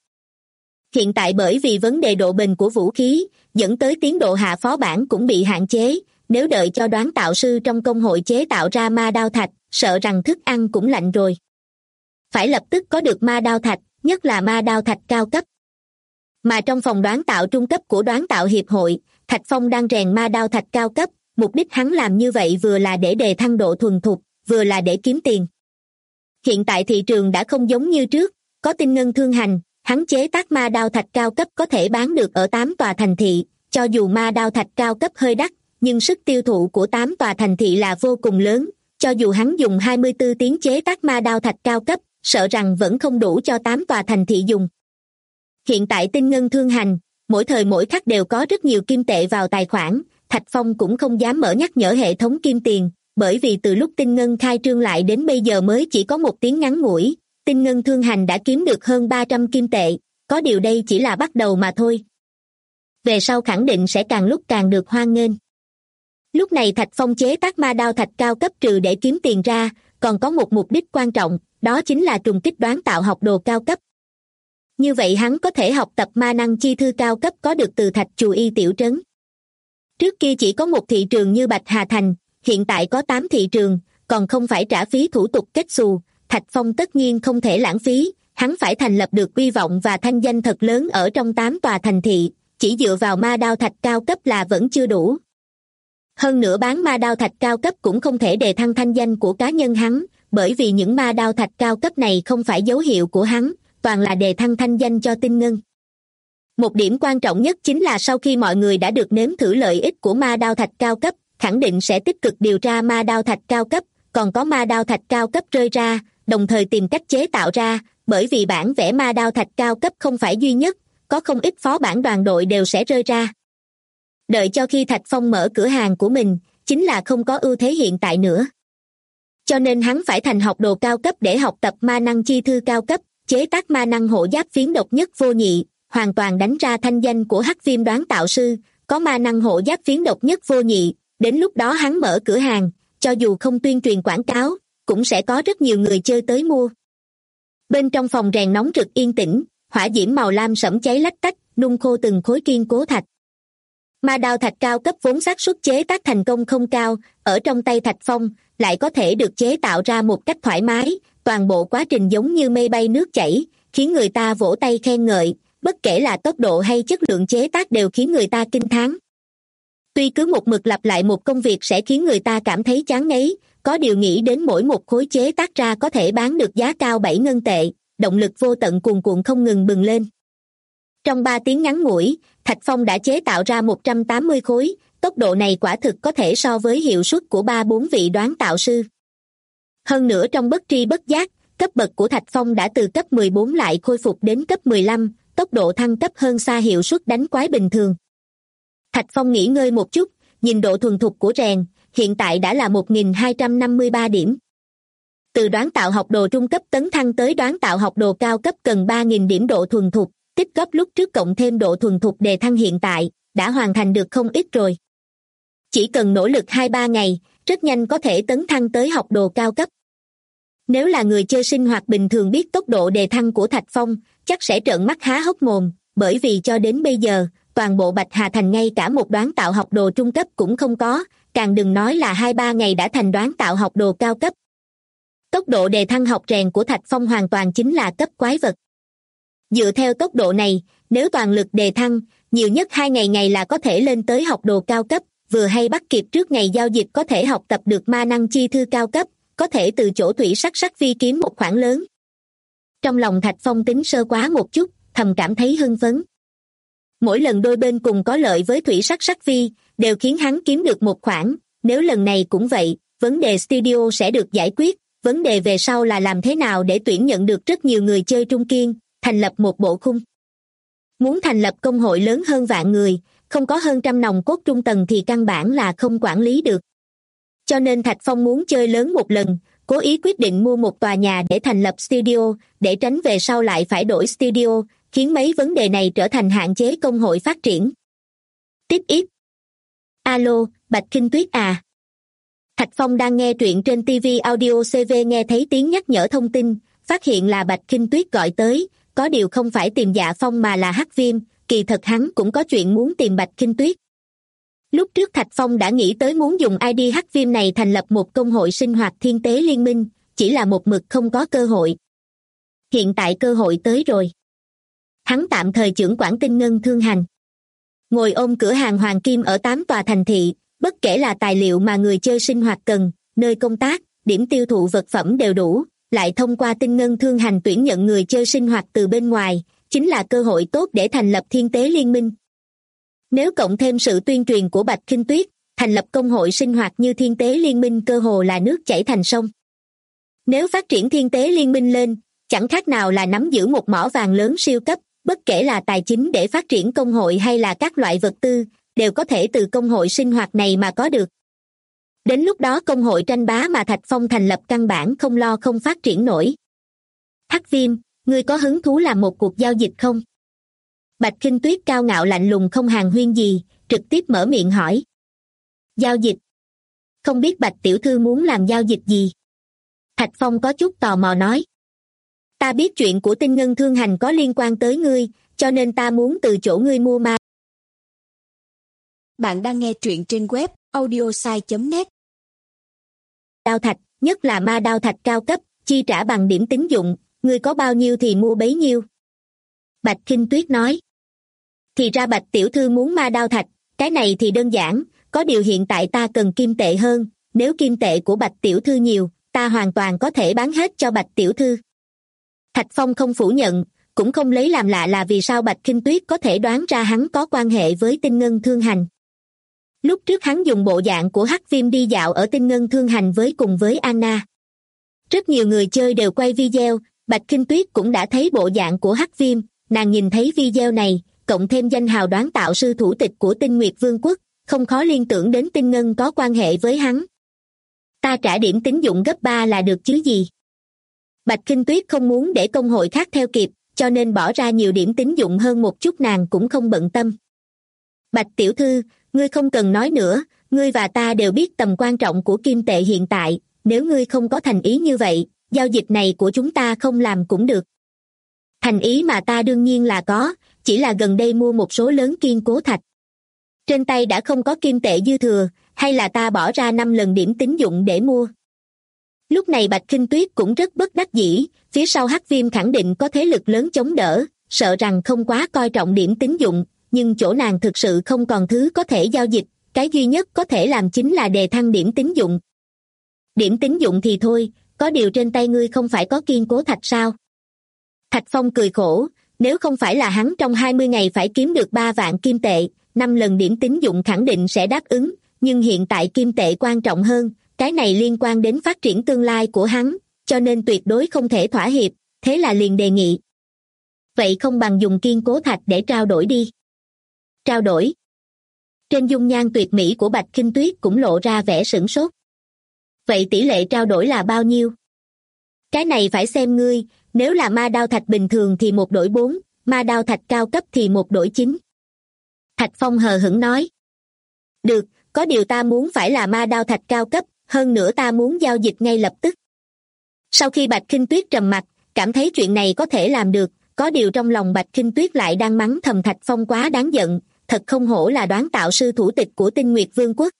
Hiện tại bởi vì vấn đề độ bền của vũ khí, dẫn tới tiến độ hạ phó bản cũng bị hạn chế, nếu đợi cho đoán tạo sư trong công hội chế tạo ra ma đao thạch, sợ rằng thức ăn cũng lạnh rồi. Phải lập tức có được ma đao thạch, nhất là ma đao thạch cao cấp. Mà trong phòng đoán tạo trung cấp của đoán tạo hiệp hội, Thạch Phong đang rèn ma đao thạch cao cấp, mục đích hắn làm như vậy vừa là để đề thăng độ thuần thục, vừa là để kiếm tiền. Hiện tại thị trường đã không giống như trước, có Tinh Ngân Thương Hành, hắn chế tác ma đao thạch cao cấp có thể bán được ở 8 tòa thành thị, cho dù ma đao thạch cao cấp hơi đắt, nhưng sức tiêu thụ của 8 tòa thành thị là vô cùng lớn, cho dù hắn dùng 24 tiếng chế tác ma đao thạch cao cấp, sợ rằng vẫn không đủ cho 8 tòa thành thị dùng. Hiện tại Tinh Ngân Thương Hành, mỗi thời mỗi khắc đều có rất nhiều kim tệ vào tài khoản, Thạch Phong cũng không dám mở nhắc nhở hệ thống kim tiền, bởi vì từ lúc Tinh Ngân khai trương lại đến bây giờ mới chỉ có một tiếng ngắn ngủi, Tinh Ngân Thương Hành đã kiếm được hơn 300 kim tệ, có điều đây chỉ là bắt đầu mà thôi. Về sau khẳng định sẽ càng lúc càng được hoan nghênh. Lúc này Thạch Phong chế tác ma đao thạch cao cấp trừ để kiếm tiền ra, còn có một mục đích quan trọng, đó chính là trùng kích đoán tạo học đồ cao cấp. như vậy hắn có thể học tập ma năng chi thư cao cấp có được từ Thạch Chù Y tiểu trấn. Trước kia chỉ có một thị trường như Bạch Hà Thành, hiện tại có 8 thị trường, còn không phải trả phí thủ tục kết xù. Thạch Phong tất nhiên không thể lãng phí, hắn phải thành lập được uy vọng và thanh danh thật lớn ở trong 8 tòa thành thị, chỉ dựa vào ma đao thạch cao cấp là vẫn chưa đủ. Hơn nữa bán ma đao thạch cao cấp cũng không thể đề thăng thanh danh của cá nhân hắn, bởi vì những ma đao thạch cao cấp này không phải dấu hiệu của hắn, toàn là đề thăng thanh danh cho Tinh Ngân. Một điểm quan trọng nhất chính là sau khi mọi người đã được nếm thử lợi ích của ma đao thạch cao cấp, khẳng định sẽ tích cực điều tra ma đao thạch cao cấp, còn có ma đao thạch cao cấp rơi ra, đồng thời tìm cách chế tạo ra, bởi vì bản vẽ ma đao thạch cao cấp không phải duy nhất, có không ít phó bản đoàn đội đều sẽ rơi ra. Đợi cho khi Thạch Phong mở cửa hàng của mình, chính là không có ưu thế hiện tại nữa. Cho nên hắn phải thành học đồ cao cấp để học tập ma năng chi thư cao cấp, chế tác ma năng hộ giáp phiến độc nhất vô nhị, hoàn toàn đánh ra thanh danh của Hắc Viêm đoán tạo sư, có ma năng hộ giáp phiến độc nhất vô nhị, đến lúc đó hắn mở cửa hàng, cho dù không tuyên truyền quảng cáo, cũng sẽ có rất nhiều người chơi tới mua. Bên trong phòng rèn nóng rực yên tĩnh, hỏa diễm màu lam sẫm cháy lách tách, nung khô từng khối kiên cố thạch. Ma đao thạch cao cấp vốn xác suất chế tác thành công không cao, ở trong tay Thạch Phong lại có thể được chế tạo ra một cách thoải mái, toàn bộ quá trình giống như mây bay nước chảy, khiến người ta vỗ tay khen ngợi, bất kể là tốc độ hay chất lượng chế tác đều khiến người ta kinh thán. Tuy cứ một mực lặp lại một công việc sẽ khiến người ta cảm thấy chán ngấy, có điều nghĩ đến mỗi một khối chế tác ra có thể bán được giá cao 7 ngân tệ, động lực vô tận cuồn cuộn không ngừng bừng lên. Trong 3 tiếng ngắn ngủi, Thạch Phong đã chế tạo ra 180 khối, tốc độ này quả thực có thể so với hiệu suất của 3-4 vị đoán tạo sư. Hơn nữa trong bất tri bất giác, cấp bậc của Thạch Phong đã từ cấp 14 lại khôi phục đến cấp 15, tốc độ thăng cấp hơn xa hiệu suất đánh quái bình thường. Thạch Phong nghỉ ngơi một chút, nhìn độ thuần thục của rèn, hiện tại đã là 1253 điểm. Từ đoán tạo học đồ trung cấp tấn thăng tới đoán tạo học đồ cao cấp cần 3.000 điểm độ thuần thục, tích góp lúc trước cộng thêm độ thuần thục đề thăng hiện tại, đã hoàn thành được không ít rồi. Chỉ cần nỗ lực 2-3 ngày, rất nhanh có thể tấn thăng tới học đồ cao cấp. Nếu là người chơi sinh hoạt bình thường biết tốc độ đề thăng của Thạch Phong, chắc sẽ trợn mắt há hốc mồm, bởi vì cho đến bây giờ, toàn bộ Bạch Hà Thành ngay cả một đoán tạo học đồ trung cấp cũng không có, càng đừng nói là 2-3 ngày đã thành đoán tạo học đồ cao cấp. Tốc độ đề thăng học rèn của Thạch Phong hoàn toàn chính là cấp quái vật. Dựa theo tốc độ này, nếu toàn lực đề thăng, nhiều nhất 2 ngày là có thể lên tới học đồ cao cấp, vừa hay bắt kịp trước ngày giao dịch có thể học tập được ma năng chi thư cao cấp, có thể từ chỗ thủy sắc vi kiếm một khoản lớn. Trong lòng Thạch Phong tính sơ quá một chút, thầm cảm thấy hưng phấn. Mỗi lần đôi bên cùng có lợi với thủy sắc vi, đều khiến hắn kiếm được một khoản, nếu lần này cũng vậy, vấn đề studio sẽ được giải quyết, vấn đề về sau là làm thế nào để tuyển nhận được rất nhiều người chơi trung kiên, thành lập một bộ khung. Muốn thành lập công hội lớn hơn vạn người, không có hơn trăm nòng cốt trung tầng thì căn bản là không quản lý được. Cho nên Thạch Phong muốn chơi lớn một lần, cố ý quyết định mua một tòa nhà để thành lập studio, để tránh về sau lại phải đổi studio, khiến mấy vấn đề này trở thành hạn chế công hội phát triển. Tiếp ít. Alo, Bạch Kinh Tuyết à? Thạch Phong đang nghe truyện trên TV Audio CV nghe thấy tiếng nhắc nhở thông tin, phát hiện là Bạch Kinh Tuyết gọi tới, có điều không phải tìm Dạ Phong mà là Hắc Viêm, kỳ thật hắn cũng có chuyện muốn tìm Bạch Kinh Tuyết. Lúc trước Thạch Phong đã nghĩ tới muốn dùng ID Hắc Viêm này thành lập một công hội sinh hoạt thiên tế liên minh, chỉ là một mực không có cơ hội. Hiện tại cơ hội tới rồi. Hắn tạm thời trưởng quản Tinh Ngân Thương Hành. Ngồi ôm cửa hàng hoàng kim ở 8 tòa thành thị, bất kể là tài liệu mà người chơi sinh hoạt cần, nơi công tác, điểm tiêu thụ vật phẩm đều đủ, lại thông qua Tinh Ngân Thương Hành tuyển nhận người chơi sinh hoạt từ bên ngoài, chính là cơ hội tốt để thành lập thiên tế liên minh. Nếu cộng thêm sự tuyên truyền của Bạch Kinh Tuyết, thành lập công hội sinh hoạt như thiên tế liên minh cơ hồ là nước chảy thành sông. Nếu phát triển thiên tế liên minh lên, chẳng khác nào là nắm giữ một mỏ vàng lớn siêu cấp, bất kể là tài chính để phát triển công hội hay là các loại vật tư, đều có thể từ công hội sinh hoạt này mà có được. Đến lúc đó công hội tranh bá mà Thạch Phong thành lập căn bản không lo không phát triển nổi. Hắc Viêm, ngươi có hứng thú làm một cuộc giao dịch không? Bạch Kinh Tuyết cao ngạo lạnh lùng không hàn huyên gì, trực tiếp mở miệng hỏi. Giao dịch? Không biết Bạch tiểu thư muốn làm giao dịch gì? Thạch Phong có chút tò mò nói. Ta biết chuyện của Tinh Ngân Thương Hành có liên quan tới ngươi, cho nên ta muốn từ chỗ ngươi mua ma. Bạn đang nghe truyện trên web audiosai.net. Đao thạch, nhất là ma đao thạch cao cấp, chi trả bằng điểm tín dụng, ngươi có bao nhiêu thì mua bấy nhiêu. Bạch Khinh Tuyết nói. Thì ra Bạch tiểu thư muốn ma đao thạch, cái này thì đơn giản, có điều hiện tại ta cần kim tệ hơn, nếu kim tệ của Bạch tiểu thư nhiều, ta hoàn toàn có thể bán hết cho Bạch tiểu thư. Thạch Phong không phủ nhận, cũng không lấy làm lạ là vì sao Bạch Khinh Tuyết có thể đoán ra hắn có quan hệ với Tinh Ngân Thương Hành. Lúc trước hắn dùng bộ dạng của Hắc Viêm đi dạo ở Tinh Ngân Thương Hành cùng với Anna. Rất nhiều người chơi đều quay video, Bạch Khinh Tuyết cũng đã thấy bộ dạng của Hắc Viêm, nàng nhìn thấy video này, cộng thêm danh hào đoán tạo sư thủ tịch của Tinh Nguyệt Vương quốc, không khó liên tưởng đến Tinh Ngân có quan hệ với hắn. Ta trả điểm tín dụng gấp 3 là được chứ gì. Bạch Khinh Tuyết không muốn để công hội khác theo kịp, cho nên bỏ ra nhiều điểm tín dụng hơn một chút, nàng cũng không bận tâm. Bạch tiểu thư, ngươi không cần nói nữa, ngươi và ta đều biết tầm quan trọng của kim tệ hiện tại, nếu ngươi không có thành ý như vậy, giao dịch này của chúng ta không làm cũng được. Thành ý mà ta đương nhiên là có, chỉ là gần đây mua một số lớn kiên cố thạch. Trên tay đã không có kim tệ dư thừa, hay là ta bỏ ra 5 lần điểm tín dụng để mua. Lúc này Bạch Khinh Tuyết cũng rất bất đắc dĩ, phía sau Hắc Viêm khẳng định có thế lực lớn chống đỡ, sợ rằng không quá coi trọng điểm tín dụng, nhưng chỗ nàng thực sự không còn thứ có thể giao dịch, cái duy nhất có thể làm chính là đề thăng điểm tín dụng. Điểm tín dụng thì thôi, có điều trên tay ngươi không phải có kiên cố thạch sao? Thạch Phong cười khổ, nếu không phải là hắn trong 20 ngày phải kiếm được 3 vạn kim tệ, 5 lần điểm tín dụng khẳng định sẽ đáp ứng, nhưng hiện tại kim tệ quan trọng hơn, cái này liên quan đến phát triển tương lai của hắn, cho nên tuyệt đối không thể thỏa hiệp, thế là liền đề nghị. Vậy không bằng dùng kiên cố thạch để trao đổi đi. Trao đổi. Trên dung nhan tuyệt mỹ của Bạch Khinh Tuyết cũng lộ ra vẻ sửng sốt. Vậy tỷ lệ trao đổi là bao nhiêu? Cái này phải xem ngươi, nếu là ma đao thạch bình thường thì 1 đổi 4, ma đao thạch cao cấp thì 1 đổi 9. Thạch Phong hờ hững nói. Được, có điều ta muốn phải là ma đao thạch cao cấp, hơn nữa ta muốn giao dịch ngay lập tức. Sau khi Bạch Khinh Tuyết trầm mặc, cảm thấy chuyện này có thể làm được, có điều trong lòng Bạch Khinh Tuyết lại đang mắng thầm Thạch Phong quá đáng giận, thật không hổ là đoán tạo sư thủ tịch của Tinh Nguyệt Vương quốc.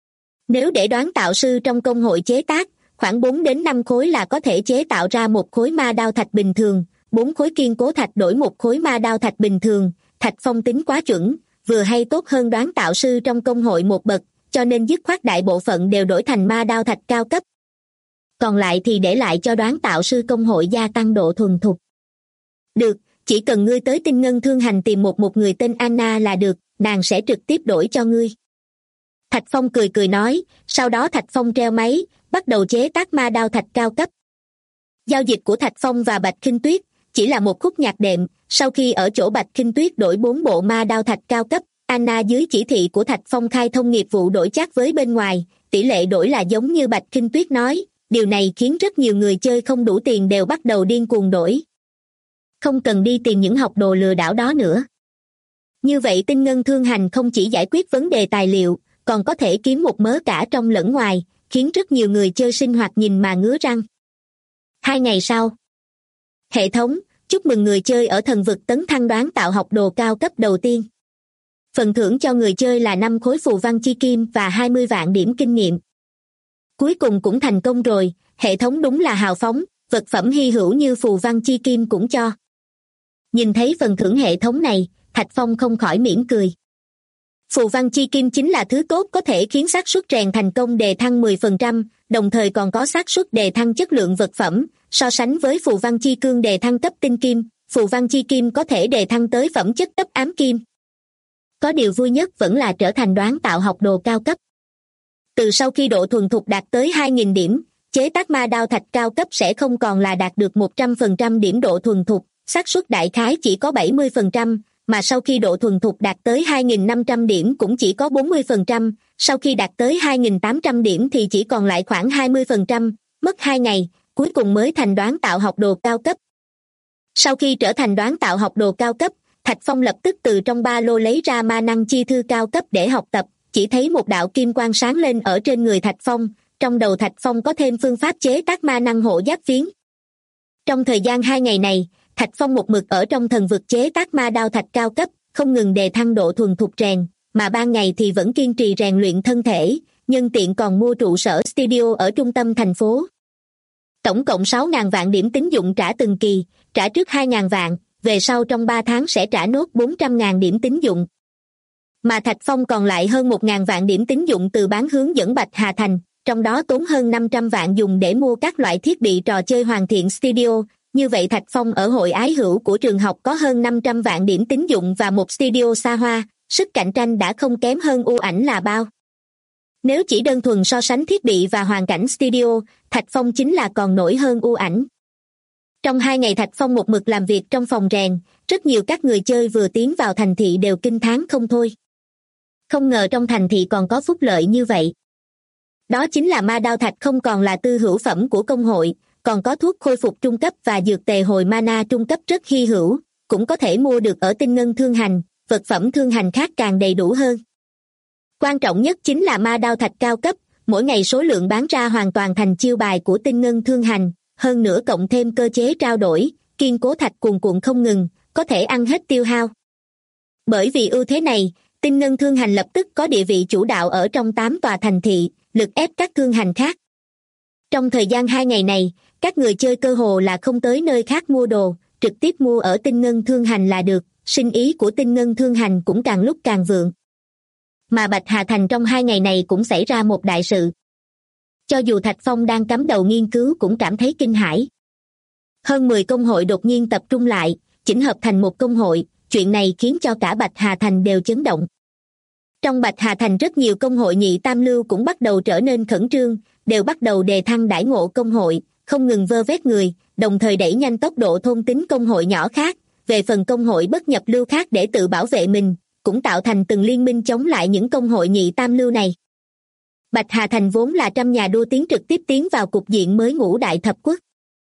Nếu để đoán tạo sư trong công hội chế tác, khoảng 4 đến 5 khối là có thể chế tạo ra 1 khối ma đao thạch bình thường, 4 khối kiên cố thạch đổi 1 khối ma đao thạch bình thường, Thạch Phong tính quá chuẩn, vừa hay tốt hơn đoán tạo sư trong công hội 1 bậc, cho nên dứt khoát đại bộ phận đều đổi thành ma đao thạch cao cấp. Còn lại thì để lại cho đoán tạo sư công hội gia tăng độ thuần thục. Được, chỉ cần ngươi tới Tinh Ngân Thương Hành tìm một người tên Anna là được, nàng sẽ trực tiếp đổi cho ngươi. Thạch Phong cười cười nói, sau đó Thạch Phong treo máy, bắt đầu chế tác ma đao thạch cao cấp. Giao dịch của Thạch Phong và Bạch Khinh Tuyết chỉ là một khúc nhạc đệm, sau khi ở chỗ Bạch Khinh Tuyết đổi 4 bộ ma đao thạch cao cấp, Anna dưới chỉ thị của Thạch Phong khai thông nghiệp vụ đổi chác với bên ngoài, tỷ lệ đổi là giống như Bạch Khinh Tuyết nói, điều này khiến rất nhiều người chơi không đủ tiền đều bắt đầu điên cuồng đổi. Không cần đi tìm những học đồ lừa đảo đó nữa. Như vậy Tinh Ngân Thương Hành không chỉ giải quyết vấn đề tài liệu, còn có thể kiếm một mớ cả trong lẫn ngoài, khiến rất nhiều người chơi sinh hoạt nhìn mà ngứa răng. 2 ngày sau, hệ thống, chúc mừng người chơi ở thần vực tấn thăng đoán tạo học đồ cao cấp đầu tiên. Phần thưởng cho người chơi là 5 khối phù văn chi kim và 20 vạn điểm kinh nghiệm. Cuối cùng cũng thành công rồi, hệ thống đúng là hào phóng, vật phẩm hy hữu như phù văn chi kim cũng cho. Nhìn thấy phần thưởng hệ thống này, Thạch Phong không khỏi mỉm cười. Phù văn chi kim chính là thứ tốt có thể khiến xác suất rèn thành công đề thăng 10%, đồng thời còn có xác suất đề thăng chất lượng vật phẩm, so sánh với phù văn chi cương đề thăng cấp tinh kim, phù văn chi kim có thể đề thăng tới phẩm chất cấp ám kim. Có điều vui nhất vẫn là trở thành đoán tạo học đồ cao cấp. Từ sau khi độ thuần thục đạt tới 2.000 điểm, chế tác ma đao thạch cao cấp sẽ không còn là đạt được 100% điểm độ thuần thục, xác suất đại khái chỉ có 70%, mà sau khi độ thuần thục đạt tới 2.500 điểm cũng chỉ có 40%, sau khi đạt tới 2.800 điểm thì chỉ còn lại khoảng 20%, mất 2 ngày, cuối cùng mới thành đoán tạo học đồ cao cấp. Sau khi trở thành đoán tạo học đồ cao cấp, Thạch Phong lập tức từ trong ba lô lấy ra ma năng chi thư cao cấp để học tập, chỉ thấy một đạo kim quang sáng lên ở trên người Thạch Phong, trong đầu Thạch Phong có thêm phương pháp chế tác ma năng hộ giáp phiến. Trong thời gian 2 ngày này, Thạch Phong một mực ở trong thần vực chế tác ma đao thạch cao cấp, không ngừng đề thăng độ thuần thục rèn, mà ban ngày thì vẫn kiên trì rèn luyện thân thể, nhân tiện còn mua trụ sở studio ở trung tâm thành phố. Tổng cộng 6.000 vạn điểm tín dụng trả từng kỳ, trả trước 2.000 vạn, về sau trong 3 tháng sẽ trả nốt 400.000 điểm tín dụng. Mà Thạch Phong còn lại hơn 1.000 vạn điểm tín dụng từ bán hướng dẫn Bạch Hà Thành, trong đó tốn hơn 500 vạn dùng để mua các loại thiết bị trò chơi hoàn thiện studio. Như vậy Thạch Phong ở hội ái hữu của trường học có hơn 500 vạn điểm tín dụng và một studio xa hoa, sức cạnh tranh đã không kém hơn U Ảnh là bao. Nếu chỉ đơn thuần so sánh thiết bị và hoàn cảnh studio, Thạch Phong chính là còn nổi hơn U Ảnh. Trong 2 ngày Thạch Phong một mực làm việc trong phòng rèn, rất nhiều các người chơi vừa tiến vào thành thị đều kinh thán không thôi. Không ngờ trong thành thị còn có phúc lợi như vậy. Đó chính là ma đao thạch không còn là tư hữu phẩm của công hội, còn có thuốc khôi phục trung cấp và dược tề hồi mana trung cấp rất hy hữu, cũng có thể mua được ở Tinh Ngân Thương Hành, vật phẩm thương hành khác càng đầy đủ hơn. Quan trọng nhất chính là ma đao thạch cao cấp, mỗi ngày số lượng bán ra hoàn toàn thành chiêu bài của Tinh Ngân Thương Hành, hơn nữa cộng thêm cơ chế trao đổi, kiên cố thạch cuồn cuộn không ngừng, có thể ăn hết tiêu hao. Bởi vì ưu thế này, Tinh Ngân Thương Hành lập tức có địa vị chủ đạo ở trong 8 tòa thành thị, lực ép các thương hành khác. Trong thời gian 2 ngày này, các người chơi cơ hồ là không tới nơi khác mua đồ, trực tiếp mua ở Tinh Ngân Thương Hành là được, sinh ý của Tinh Ngân Thương Hành cũng càng lúc càng vượng. Mà Bạch Hà Thành trong 2 ngày này cũng xảy ra một đại sự. Cho dù Thạch Phong đang cắm đầu nghiên cứu cũng cảm thấy kinh hãi. Hơn 10 công hội đột nhiên tập trung lại, chỉnh hợp thành một công hội, chuyện này khiến cho cả Bạch Hà Thành đều chấn động. Trong Bạch Hà Thành rất nhiều công hội nhị tam lưu cũng bắt đầu trở nên khẩn trương, đều bắt đầu đề thăng đãi ngộ công hội, không ngừng vơ vét người, đồng thời đẩy nhanh tốc độ thôn tính công hội nhỏ khác, về phần công hội bất nhập lưu khác để tự bảo vệ mình, cũng tạo thành từng liên minh chống lại những công hội nhị tam lưu này. Bạch Hà Thành vốn là trăm nhà đua tiếng trực tiếp tiến vào cục diện mới ngũ đại thập quốc.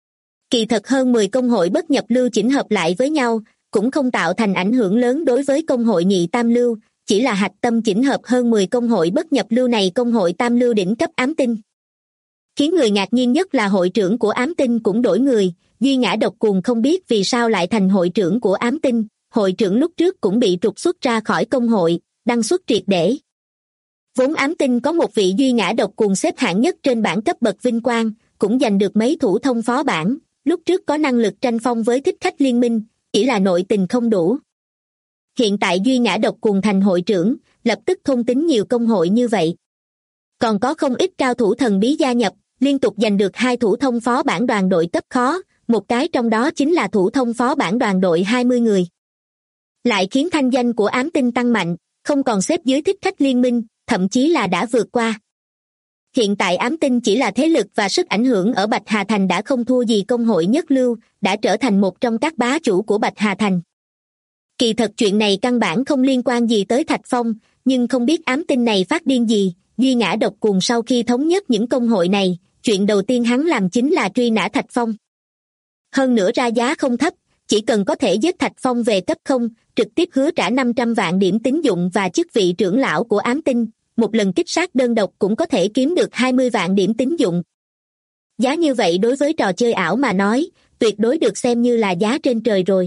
Kỳ thật hơn 10 công hội bất nhập lưu chỉnh hợp lại với nhau, cũng không tạo thành ảnh hưởng lớn đối với công hội nhị tam lưu, chỉ là hạch tâm chỉnh hợp hơn 10 công hội bất nhập lưu này công hội tam lưu đỉnh cấp ám tinh. Khiến người ngạc nhiên nhất là hội trưởng của ám tinh cũng đổi người, Duy Ngã Độc Cuồng không biết vì sao lại thành hội trưởng của ám tinh, hội trưởng lúc trước cũng bị trục xuất ra khỏi công hội, đăng xuất triệt để. Vốn ám tinh có một vị Duy Ngã Độc Cuồng xếp hạng nhất trên bảng cấp bậc vinh quang, cũng giành được mấy thủ thông phó bảng, lúc trước có năng lực tranh phong với thích khách liên minh, chỉ là nội tình không đủ. Hiện tại Duy Ngã Độc Cuồng thành hội trưởng, lập tức thôn tính nhiều công hội như vậy. Còn có không ít cao thủ thần bí gia nhập, liên tục giành được 2 thủ thông phó bản đoàn đội cấp khó, một cái trong đó chính là thủ thông phó bản đoàn đội 20 người. Lại khiến thanh danh của ám tinh tăng mạnh, không còn xếp dưới thích khách liên minh, thậm chí là đã vượt qua. Hiện tại ám tinh chỉ là thế lực và sức ảnh hưởng ở Bạch Hà Thành đã không thua gì công hội nhất lưu, đã trở thành một trong các bá chủ của Bạch Hà Thành. Kỳ thật chuyện này căn bản không liên quan gì tới Thạch Phong, nhưng không biết ám tinh này phát điên gì, Duy Ngã Độc Cuồng sau khi thống nhất những công hội này, chuyện đầu tiên hắn làm chính là truy nã Thạch Phong. Hơn nữa ra giá không thấp, chỉ cần có thể giết Thạch Phong về cấp 0, trực tiếp hứa trả 500 vạn điểm tín dụng và chức vị trưởng lão của ám tinh, một lần kích sát đơn độc cũng có thể kiếm được 20 vạn điểm tín dụng. Giá như vậy đối với trò chơi ảo mà nói, tuyệt đối được xem như là giá trên trời rồi.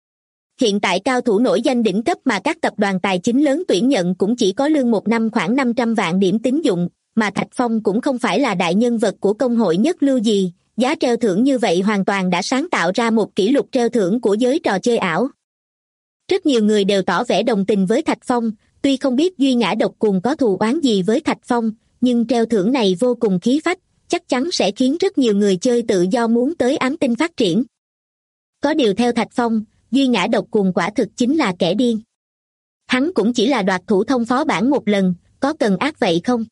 Hiện tại cao thủ nổi danh đỉnh cấp mà các tập đoàn tài chính lớn tuyển nhận cũng chỉ có lương một năm khoảng 500 vạn điểm tín dụng, mà Thạch Phong cũng không phải là đại nhân vật của công hội nhất lưu gì, giá treo thưởng như vậy hoàn toàn đã sáng tạo ra một kỷ lục treo thưởng của giới trò chơi ảo. Rất nhiều người đều tỏ vẻ đồng tình với Thạch Phong, tuy không biết Duy Ngã Độc Cuồng có thù oán gì với Thạch Phong, nhưng treo thưởng này vô cùng khí phách, chắc chắn sẽ khiến rất nhiều người chơi tự do muốn tới ám tinh phát triển. Có điều theo Thạch Phong, Duy Ngã Độc Cuồng quả thực chính là kẻ điên. Hắn cũng chỉ là đoạt thủ thông phó bản một lần, có cần ác vậy không?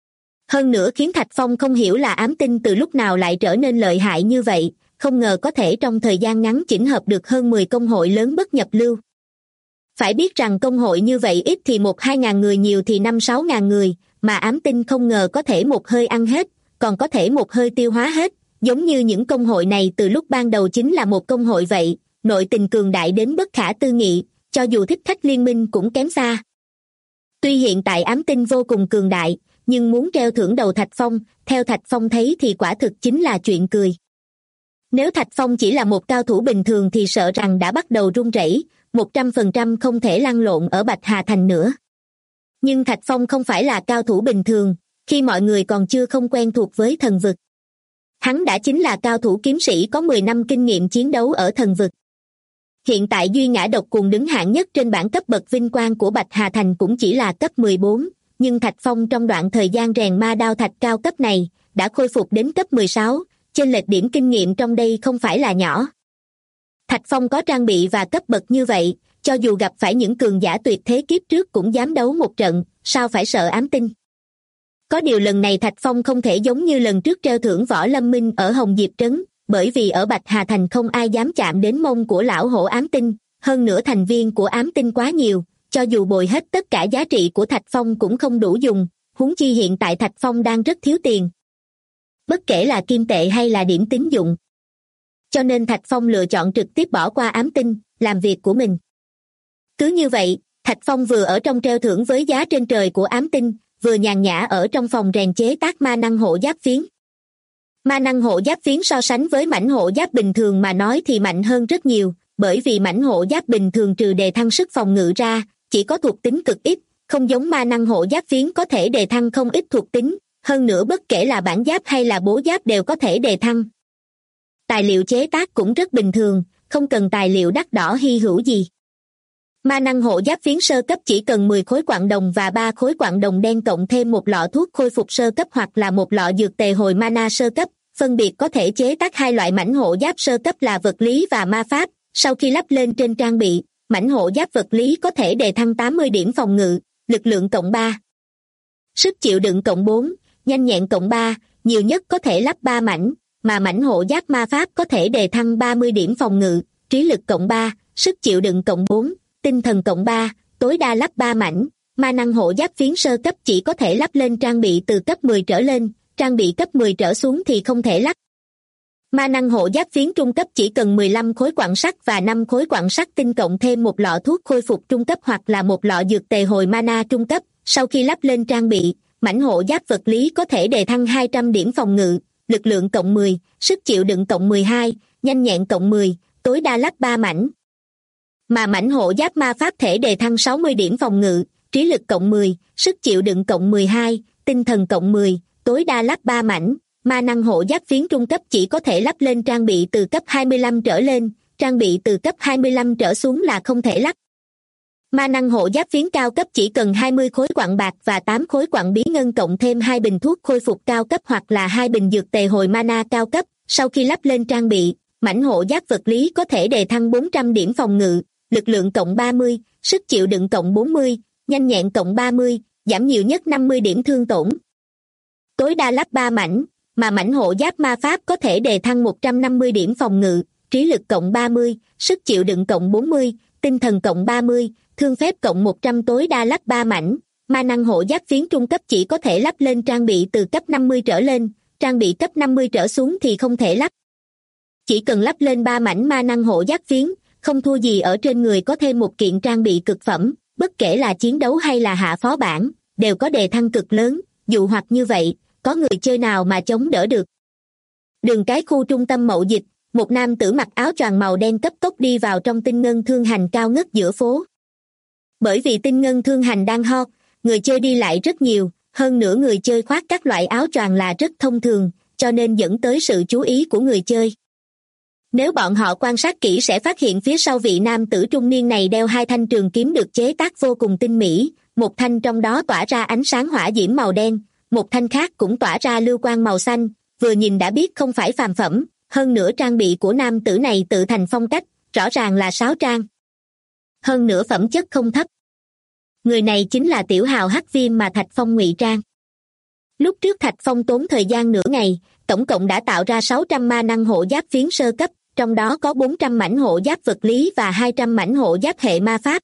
Hơn nữa khiến Thạch Phong không hiểu là ám tinh từ lúc nào lại trở nên lợi hại như vậy, không ngờ có thể trong thời gian ngắn chỉnh hợp được hơn 10 công hội lớn bất nhập lưu. Phải biết rằng công hội như vậy ít thì 1-2 ngàn người, nhiều thì 5-6 ngàn người, mà ám tinh không ngờ có thể một hơi ăn hết, còn có thể một hơi tiêu hóa hết, giống như những công hội này từ lúc ban đầu chính là một công hội vậy, nội tình cường đại đến bất khả tư nghị, cho dù thích khách liên minh cũng kém xa. Tuy hiện tại ám tinh vô cùng cường đại, nhưng muốn treo thưởng đầu Thạch Phong, theo Thạch Phong thấy thì quả thực chính là chuyện cười. Nếu Thạch Phong chỉ là một cao thủ bình thường thì sợ rằng đã bắt đầu run rẩy, 100% không thể lăn lộn ở Bạch Hà Thành nữa. Nhưng Thạch Phong không phải là cao thủ bình thường, khi mọi người còn chưa không quen thuộc với thần vực. Hắn đã chính là cao thủ kiếm sĩ có 10 năm kinh nghiệm chiến đấu ở thần vực. Hiện tại Duy Ngã Độc Cuồng đứng hạng nhất trên bảng cấp bậc vinh quang của Bạch Hà Thành cũng chỉ là cấp 14, nhưng Thạch Phong trong đoạn thời gian rèn ma đao thạch cao cấp này, đã khôi phục đến cấp 16, chênh lệch điểm kinh nghiệm trong đây không phải là nhỏ. Thạch Phong có trang bị và cấp bậc như vậy, cho dù gặp phải những cường giả tuyệt thế kiếp trước cũng dám đấu một trận, sao phải sợ ám tinh. Có điều lần này Thạch Phong không thể giống như lần trước treo thưởng Võ Lâm Minh ở Hồng Diệp Trấn, bởi vì ở Bạch Hà Thành không ai dám chạm đến mông của lão hổ ám tinh, hơn nữa thành viên của ám tinh quá nhiều, cho dù bồi hết tất cả giá trị của Thạch Phong cũng không đủ dùng, huống chi hiện tại Thạch Phong đang rất thiếu tiền. Bất kể là kim tệ hay là điểm tín dụng. Cho nên Thạch Phong lựa chọn trực tiếp bỏ qua ám tinh, làm việc của mình. Cứ như vậy, Thạch Phong vừa ở trong treo thưởng với giá trên trời của ám tinh, vừa nhàn nhã ở trong phòng rèn chế tác ma năng hộ giáp phiến. Ma năng hộ giáp phiến so sánh với mảnh hộ giáp bình thường mà nói thì mạnh hơn rất nhiều, bởi vì mảnh hộ giáp bình thường trừ đề thăng sức phòng ngự ra, chỉ có thuộc tính cực ít, không giống ma năng hộ giáp phiến có thể đề thăng không ít thuộc tính, hơn nữa bất kể là bản giáp hay là bố giáp đều có thể đề thăng. Tài liệu chế tác cũng rất bình thường, không cần tài liệu đắt đỏ hy hữu gì. Ma năng hộ giáp phiến sơ cấp chỉ cần 10 khối quặng đồng và 3 khối quặng đồng đen cộng thêm một lọ thuốc khôi phục sơ cấp hoặc là một lọ dược tề hồi mana sơ cấp, phân biệt có thể chế tác hai loại mảnh hộ giáp sơ cấp là vật lý và ma pháp. Sau khi lắp lên trên trang bị, mảnh hộ giáp vật lý có thể đề thăng 80 điểm phòng ngự, lực lượng cộng 3, sức chịu đựng cộng 4, nhanh nhẹn cộng 3, nhiều nhất có thể lắp 3 mảnh, mà mảnh hộ giáp ma pháp có thể đề thăng 30 điểm phòng ngự, trí lực cộng 3, sức chịu đựng cộng 4, tinh thần cộng 3, tối đa lắp 3 mảnh. Ma năng hộ giáp phiến sơ cấp chỉ có thể lắp lên trang bị từ cấp 10 trở lên, trang bị cấp 10 trở xuống thì không thể lắp. Ma năng hộ giáp phiến trung cấp chỉ cần 15 khối quặng sắt và 5 khối quặng sắt tinh cộng thêm một lọ thuốc khôi phục trung cấp hoặc là một lọ dược tề hồi mana trung cấp. Sau khi lắp lên trang bị, mảnh hộ giáp vật lý có thể đề thăng 200 điểm phòng ngự, lực lượng cộng 10, sức chịu đựng cộng 12, nhanh nhẹn cộng 10, tối đa lắp 3 mảnh. Mà mảnh hộ giáp ma pháp thể đề thăng 60 điểm phòng ngự, trí lực cộng 10, sức chịu đựng cộng 12, tinh thần cộng 10, tối đa lắp 3 mảnh. Ma năng hộ giáp phiến trung cấp chỉ có thể lắp lên trang bị từ cấp 25 trở lên, trang bị từ cấp 25 trở xuống là không thể lắp. Ma năng hộ giáp phiến cao cấp chỉ cần 20 khối quặng bạc và 8 khối quặng bí ngân cộng thêm 2 bình thuốc khôi phục cao cấp hoặc là 2 bình dược tề hồi mana cao cấp. Sau khi lắp lên trang bị, mảnh hộ giáp vật lý có thể đề thăng 400 điểm phòng ngự, lực lượng cộng 30, sức chịu đựng cộng 40, nhanh nhẹn cộng 30, giảm nhiều nhất 50 điểm thương tổn. Tối đa lắp 3 mảnh, mà mảnh hộ giáp ma pháp có thể đề thăng 150 điểm phòng ngự, trí lực cộng 30, sức chịu đựng cộng 40, tinh thần cộng 30, thương phép cộng 100 tối đa lắp 3 mảnh. Ma năng hộ giáp phiến trung cấp chỉ có thể lắp lên trang bị từ cấp 50 trở lên, trang bị cấp 50 trở xuống thì không thể lắp. Chỉ cần lắp lên 3 mảnh ma năng hộ giáp phiến, không thua gì ở trên người có thêm một kiện trang bị cực phẩm, bất kể là chiến đấu hay là hạ phó bản, đều có đề thăng cực lớn, dụ hoặc như vậy, có người chơi nào mà chống đỡ được. Đường cái khu trung tâm mậu dịch, một nam tử mặc áo choàng màu đen cấp tốc đi vào trong tinh ngân thương hành cao ngất giữa phố. Bởi vì tinh ngân thương hành đang hot, người chơi đi lại rất nhiều, hơn nữa người chơi khoác các loại áo choàng là rất thông thường, cho nên dẫn tới sự chú ý của người chơi. Nếu bọn họ quan sát kỹ sẽ phát hiện phía sau vị nam tử trung niên này đeo 2 thanh trường kiếm được chế tác vô cùng tinh mỹ, một thanh trong đó tỏa ra ánh sáng hỏa diễm màu đen, một thanh khác cũng tỏa ra lưu quang màu xanh, vừa nhìn đã biết không phải phàm phẩm, hơn nữa trang bị của nam tử này tự thành phong cách, rõ ràng là sáo trang. Hơn nữa phẩm chất không thấp. Người này chính là tiểu hào hắc viêm mà Thạch Phong ngụy trang. Lúc trước Thạch Phong tốn thời gian nửa ngày, tổng cộng đã tạo ra 600 ma năng hộ giáp phiến sơ cấp, trong đó có 400 mảnh hộ giáp vật lý và 200 mảnh hộ giáp hệ ma pháp.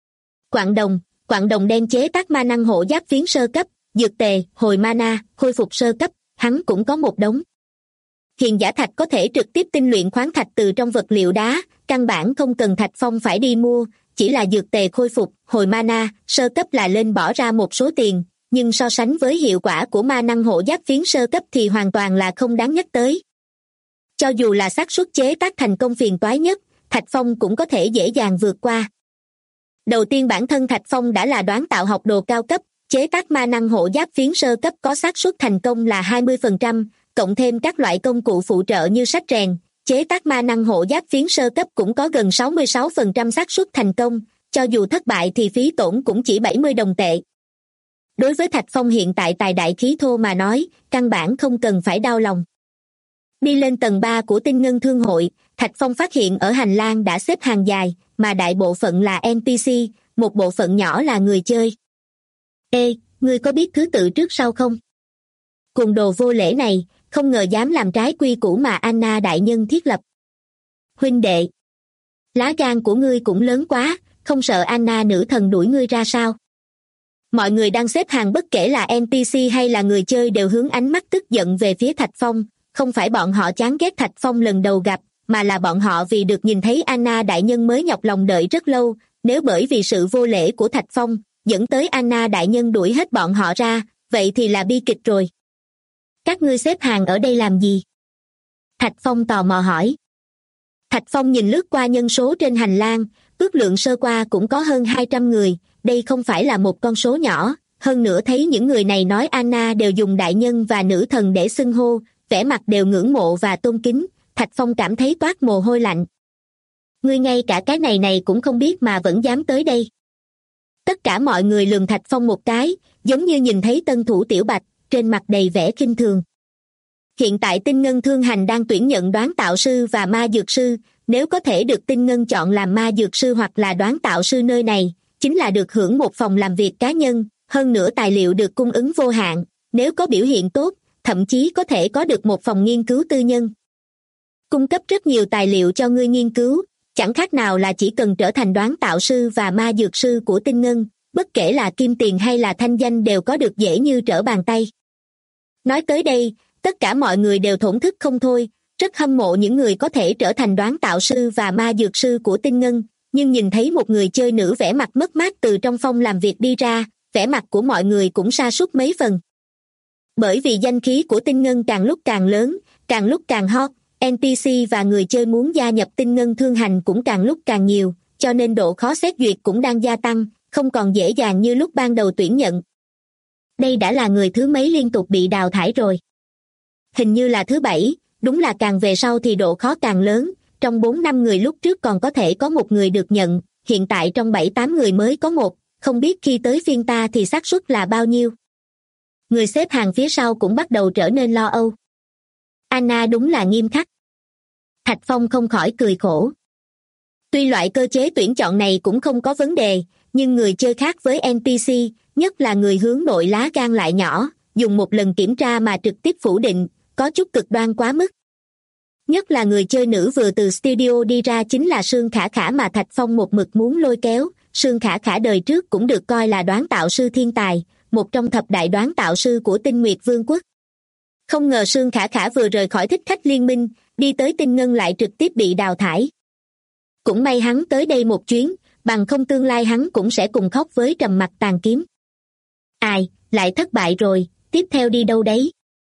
Quặng đồng đen chế tác ma năng hộ giáp phiến sơ cấp, dược tề, hồi mana, khôi phục sơ cấp, hắn cũng có một đống. Hiền giả thạch có thể trực tiếp tinh luyện khoáng thạch từ trong vật liệu đá, căn bản không cần Thạch Phong phải đi mua, chỉ là dược tề khôi phục, hồi mana, sơ cấp là lên bỏ ra một số tiền, nhưng so sánh với hiệu quả của ma năng hộ giáp phiến sơ cấp thì hoàn toàn là không đáng nhắc tới. Cho dù là xác suất chế tác thành công phiền toái nhất, Thạch Phong cũng có thể dễ dàng vượt qua. Đầu tiên bản thân Thạch Phong đã là đoán tạo học đồ cao cấp, chế tác ma năng hộ giáp phiến sơ cấp có xác suất thành công là 20%, cộng thêm các loại công cụ phụ trợ như sách rèn, chế tác ma năng hộ giáp phiến sơ cấp cũng có gần 66% xác suất thành công, cho dù thất bại thì phí tổn cũng chỉ 70 đồng tệ. Đối với Thạch Phong hiện tại tài đại khí thô mà nói, căn bản không cần phải đau lòng. Đi lên tầng 3 của Tinh Ngân Thương hội, Thạch Phong phát hiện ở hành lang đã xếp hàng dài, mà đại bộ phận là NPC, một bộ phận nhỏ là người chơi. Ê, ngươi có biết thứ tự trước sau không? Cùng đồ vô lễ này, không ngờ dám làm trái quy củ mà Anna đại nhân thiết lập. Huynh đệ, lá gan của ngươi cũng lớn quá, không sợ Anna nữ thần đuổi ngươi ra sao? Mọi người đang xếp hàng bất kể là NPC hay là người chơi đều hướng ánh mắt tức giận về phía Thạch Phong, không phải bọn họ chán ghét Thạch Phong lần đầu gặp, mà là bọn họ vì được nhìn thấy Anna đại nhân mới nhọc lòng đợi rất lâu, nếu bởi vì sự vô lễ của Thạch Phong, dẫn tới Anna đại nhân đuổi hết bọn họ ra, vậy thì là bi kịch rồi. Các ngươi xếp hàng ở đây làm gì? Thạch Phong tò mò hỏi. Thạch Phong nhìn lướt qua nhân số trên hành lang, ước lượng sơ qua cũng có hơn 200 người, đây không phải là một con số nhỏ, hơn nữa thấy những người này nói Anna đều dùng đại nhân và nữ thần để xưng hô, vẻ mặt đều ngưỡng mộ và tôn kính, Thạch Phong cảm thấy toát mồ hôi lạnh. Ngươi ngay cả cái này cũng không biết mà vẫn dám tới đây. Tất cả mọi người lườm Thạch Phong một cái, giống như nhìn thấy tân thủ Tiểu Bạch, trên mặt đầy vẻ khinh thường. Hiện tại Tinh Ngân Thương Hành đang tuyển nhận đoán tạo sư và ma dược sư, nếu có thể được Tinh Ngân chọn làm ma dược sư hoặc là đoán tạo sư nơi này, chính là được hưởng một phòng làm việc cá nhân, hơn nữa tài liệu được cung ứng vô hạn, nếu có biểu hiện tốt, thậm chí có thể có được một phòng nghiên cứu tư nhân. Cung cấp rất nhiều tài liệu cho ngươi nghiên cứu, chẳng khác nào là chỉ cần trở thành đoán tạo sư và ma dược sư của Tinh Ngân, bất kể là kim tiền hay là thanh danh đều có được dễ như trở bàn tay. Nói tới đây, tất cả mọi người đều thổn thức không thôi, rất hâm mộ những người có thể trở thành đoán tạo sư và ma dược sư của Tinh Ngân, nhưng nhìn thấy một người chơi nữ vẻ mặt mất mát từ trong phòng làm việc đi ra, vẻ mặt của mọi người cũng sa sút mấy phần. Bởi vì danh khí của Tinh Ngân càng lúc càng lớn, càng lúc càng hot, NPC và người chơi muốn gia nhập Tinh Ngân Thương Hành cũng càng lúc càng nhiều, cho nên độ khó xét duyệt cũng đang gia tăng, không còn dễ dàng như lúc ban đầu tuyển nhận. Đây đã là người thứ mấy liên tục bị đào thải rồi. Hình như là thứ 7, đúng là càng về sau thì độ khó càng lớn, trong 4-5 người lúc trước còn có thể có một người được nhận, hiện tại trong 7-8 người mới có một, không biết khi tới phiên ta thì xác suất là bao nhiêu. Người xếp hàng phía sau cũng bắt đầu trở nên lo âu. Anna đúng là nghiêm khắc. Thạch Phong không khỏi cười khổ. Tuy loại cơ chế tuyển chọn này cũng không có vấn đề, nhưng người chơi khác với NPC, nhất là người hướng nội lá gan lại nhỏ, dùng một lần kiểm tra mà trực tiếp phủ định, có chút cực đoan quá mức. Nhất là người chơi nữ vừa từ studio đi ra chính là Sương Khả Khả mà Thạch Phong một mực muốn lôi kéo. Sương Khả Khả đời trước cũng được coi là đoán tạo sư thiên tài, một trong thập đại đoán tạo sư của Tinh Nguyệt Vương quốc. Không ngờ Sương Khả Khả vừa rời khỏi Thích Khách Liên Minh, đi tới Tinh Ngân lại trực tiếp bị đào thải. Cũng may hắn tới đây một chuyến, bằng không tương lai hắn cũng sẽ cùng khóc với Trầm Mặc Tàn Kiếm. Ai, lại thất bại rồi, tiếp theo đi đâu đấy?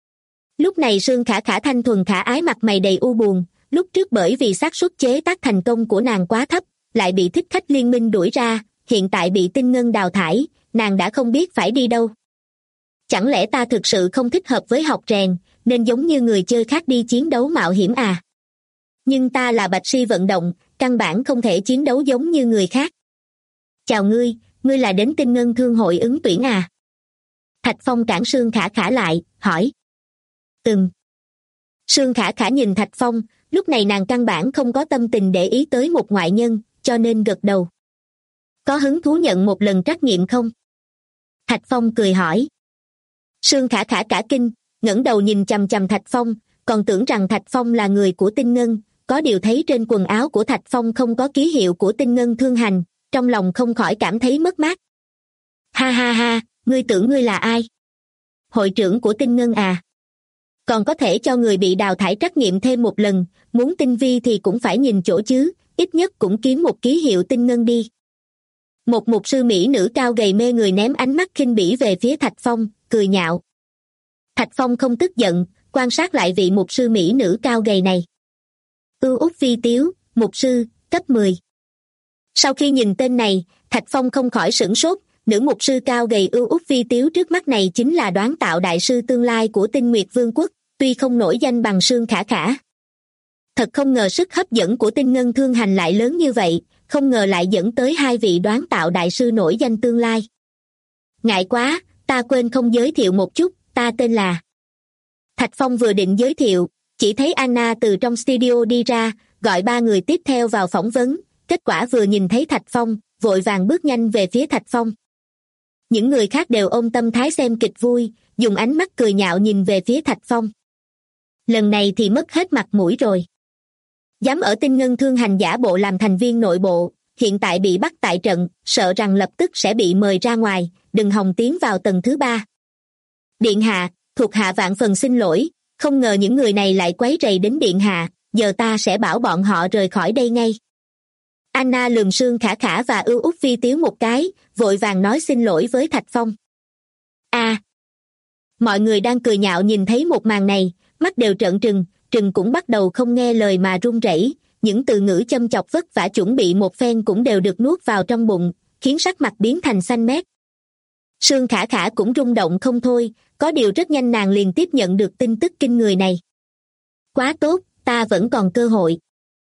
Lúc này Sương Khả Khả thanh thuần khả ái mặt mày đầy u buồn, lúc trước bởi vì xác suất chế tác thành công của nàng quá thấp, lại bị Thích Khách Liên Minh đuổi ra, hiện tại bị Tinh Ngân đào thải, nàng đã không biết phải đi đâu. Chẳng lẽ ta thực sự không thích hợp với học rèn, nên giống như người chơi khác đi chiến đấu mạo hiểm à? Nhưng ta là bạch si vận động, căn bản không thể chiến đấu giống như người khác. Chào ngươi là đến Tinh Ngân Thương hội ứng tuyển à? Thạch Phong cản Sương Khả Khả lại, hỏi. Sương Khả Khả nhìn Thạch Phong, lúc này nàng căn bản không có tâm tình để ý tới một ngoại nhân, cho nên gật đầu. Có hứng thú nhận một lần trắc nghiệm không? Thạch Phong cười hỏi. Sương Khả Khả cả kinh, ngẩng đầu nhìn chằm chằm Thạch Phong, còn tưởng rằng Thạch Phong là người của Tinh Ngân, có điều thấy trên quần áo của Thạch Phong không có ký hiệu của Tinh Ngân Thương Hành, trong lòng không khỏi cảm thấy mất mát. Ha ha ha, ngươi tưởng ngươi là ai? Hội trưởng của Tinh Ngân à? Còn có thể cho người bị đào thải trắc nghiệm thêm một lần, muốn tinh vi thì cũng phải nhìn chỗ chứ, ít nhất cũng kiếm một ký hiệu Tinh Ngân đi. Một mục sư mỹ nữ cao gầy mê người ném ánh mắt khinh bỉ về phía Thạch Phong, cười nhạo. Thạch Phong không tức giận, quan sát lại vị mục sư mỹ nữ cao gầy này. Ưu Úc Vi Tiếu, mục sư, cấp 10. Sau khi nhìn tên này, Thạch Phong không khỏi sửng sốt, nữ mục sư cao gầy Ưu Úc Vi Tiếu trước mắt này chính là Đoán Tạo đại sư tương lai của Tinh Nguyệt Vương quốc, tuy không nổi danh bằng Sương Khả Khả. Thật không ngờ sức hấp dẫn của Tinh Ngân Thương Hành lại lớn như vậy, không ngờ lại dẫn tới hai vị Đoán Tạo đại sư nổi danh tương lai. Ngại quá, ta quên không giới thiệu một chút, ta tên là... Thạch Phong vừa định giới thiệu, chỉ thấy Anna từ trong studio đi ra, gọi ba người tiếp theo vào phỏng vấn, kết quả vừa nhìn thấy Thạch Phong, vội vàng bước nhanh về phía Thạch Phong. Những người khác đều ôm tâm thái xem kịch vui, dùng ánh mắt cười nhạo nhìn về phía Thạch Phong. Lần này thì mất hết mặt mũi rồi. Dám ở Tinh Ngân Thương Hành giả bộ làm thành viên nội bộ, hiện tại bị bắt tại trận, sợ rằng lập tức sẽ bị mời ra ngoài, đừng hòng tiến vào tầng thứ 3. Điện hạ, thuộc hạ vạn phần xin lỗi, không ngờ những người này lại quấy rầy đến điện hạ, giờ ta sẽ bảo bọn họ rời khỏi đây ngay. Anna lườm Sương Khả Khả và Ưu Úc Vi Tiếu một cái, vội vàng nói xin lỗi với Thạch Phong. Mọi người đang cười nhạo nhìn thấy một màn này, mắt đều trợn trừng cũng bắt đầu không nghe lời mà run rẩy, những từ ngữ châm chọc vất vả chuẩn bị một phen cũng đều được nuốt vào trong bụng, khiến sắc mặt biến thành xanh mét. Sương Khả Khả cũng rung động không thôi, có điều rất nhanh nàng liền tiếp nhận được tin tức kinh người này. Quá tốt, ta vẫn còn cơ hội.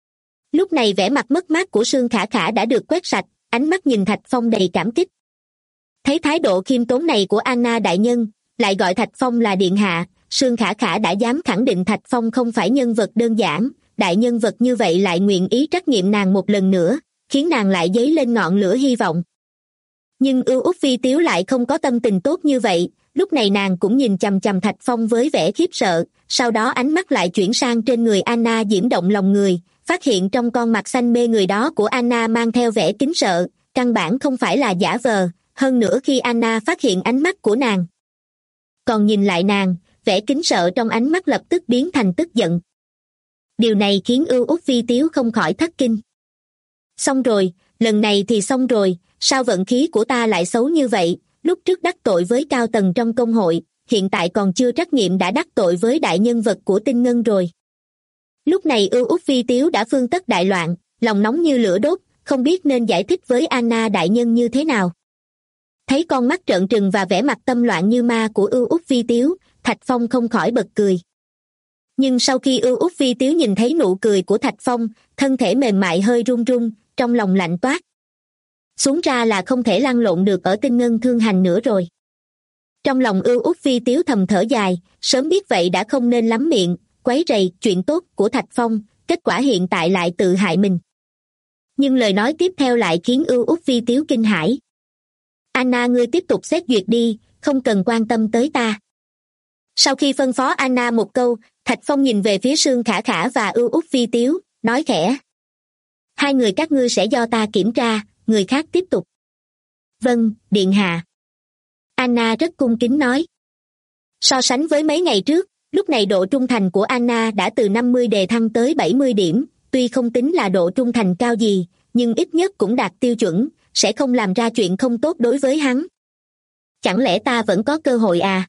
Lúc này vẻ mặt mất mát của Sương Khả Khả đã được quét sạch, ánh mắt nhìn Thạch Phong đầy cảm kích. Thấy thái độ khiêm tốn này của Anna đại nhân, lại gọi Thạch Phong là điện hạ, Sương Khả Khả đã dám khẳng định Thạch Phong không phải nhân vật đơn giản, đại nhân vật như vậy lại nguyện ý trắc nghiệm nàng một lần nữa, khiến nàng lại dấy lên ngọn lửa hy vọng. Nhưng Ưu Úc Vi Tiếu lại không có tâm tình tốt như vậy, lúc này nàng cũng nhìn chằm chằm Thạch Phong với vẻ khiếp sợ, sau đó ánh mắt lại chuyển sang trên người Anna diễm động lòng người, phát hiện trong con mặt xanh mê người đó của Anna mang theo vẻ kính sợ, căn bản không phải là giả vờ, hơn nữa khi Anna phát hiện ánh mắt của nàng, còn nhìn lại nàng, vẻ kính sợ trong ánh mắt lập tức biến thành tức giận. Điều này khiến Ưu Úc Vi Tiếu không khỏi thất kinh. Xong rồi, lần này thì xong rồi, sao vận khí của ta lại xấu như vậy, lúc trước đắc tội với cao tầng trong công hội, hiện tại còn chưa trắc nghiệm đã đắc tội với đại nhân vật của Tinh Ngân rồi. Lúc này Ưu Úc Vi Tiếu đã phương tất đại loạn, lòng nóng như lửa đốt, không biết nên giải thích với Anna đại nhân như thế nào. Thấy con mắt trợn trừng và vẻ mặt tâm loạn như ma của Ưu Úc Vi Tiếu, Thạch Phong không khỏi bật cười. Nhưng sau khi Ưu Úc Vi Tiếu nhìn thấy nụ cười của Thạch Phong, thân thể mềm mại hơi run run, trong lòng lạnh toát. Xuống ra là không thể lăn lộn được ở Tinh Ngân Thương Hành nữa rồi. Trong lòng Ưu Úc Vi Tiếu thầm thở dài, sớm biết vậy đã không nên lắm miệng, quấy rầy chuyện tốt của Thạch Phong, kết quả hiện tại lại tự hại mình. Nhưng lời nói tiếp theo lại khiến Ưu Úc Vi Tiếu kinh hãi. Anna ngươi tiếp tục xét duyệt đi, không cần quan tâm tới ta. Sau khi phân phó Anna một câu, Thạch Phong nhìn về phía Sương Khả Khả và Ưu Úc Vi Tiếu, nói khẽ. Hai người các ngươi sẽ do ta kiểm tra, người khác tiếp tục. Vâng, điện hạ. Anna rất cung kính nói. So sánh với mấy ngày trước, lúc này độ trung thành của Anna đã từ 50 đề thăng tới 70 điểm, tuy không tính là độ trung thành cao gì, nhưng ít nhất cũng đạt tiêu chuẩn, sẽ không làm ra chuyện không tốt đối với hắn. Chẳng lẽ ta vẫn có cơ hội à?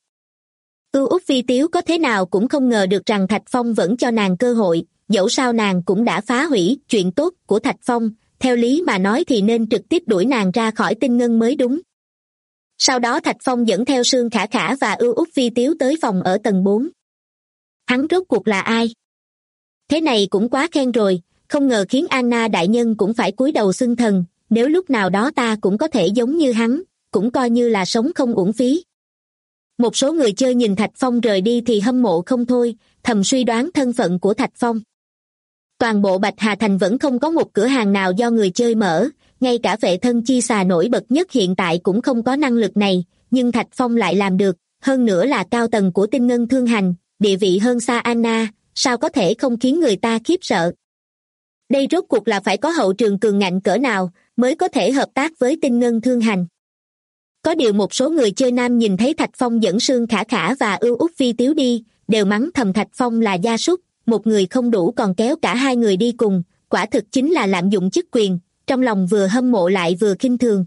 Ưu Úc Vi Tiếu có thế nào cũng không ngờ được rằng Thạch Phong vẫn cho nàng cơ hội, dẫu sao nàng cũng đã phá hủy chuyện tốt của Thạch Phong, theo lý mà nói thì nên trực tiếp đuổi nàng ra khỏi Tinh Ngân mới đúng. Sau đó Thạch Phong dẫn theo Sương Khả Khả và Ưu Úc Vi Tiếu tới phòng ở tầng 4. Hắn rốt cuộc là ai? Thế này cũng quá khen rồi, không ngờ khiến Anna đại nhân cũng phải cúi đầu xưng thần, nếu lúc nào đó ta cũng có thể giống như hắn, cũng coi như là sống không uổng phí. Một số người chơi nhìn Thạch Phong rời đi thì hâm mộ không thôi, thầm suy đoán thân phận của Thạch Phong. Toàn bộ Bạch Hà Thành vẫn không có một cửa hàng nào do người chơi mở, ngay cả vệ thân chi xà nổi bật nhất hiện tại cũng không có năng lực này, nhưng Thạch Phong lại làm được, hơn nữa là cao tầng của Tinh Ngân Thương Hành, địa vị hơn xa Anna, sao có thể không khiến người ta khiếp sợ. Đây rốt cuộc là phải có hậu trường cường ngạnh cỡ nào mới có thể hợp tác với Tinh Ngân Thương Hành. Có điều một số người chơi nam nhìn thấy Thạch Phong dẫn Sương Khả Khả và Ưu Úc Vi Tiếu đi, đều mắng thầm Thạch Phong là gia súc, một người không đủ còn kéo cả hai người đi cùng, quả thực chính là lạm dụng chức quyền, trong lòng vừa hâm mộ lại vừa khinh thường.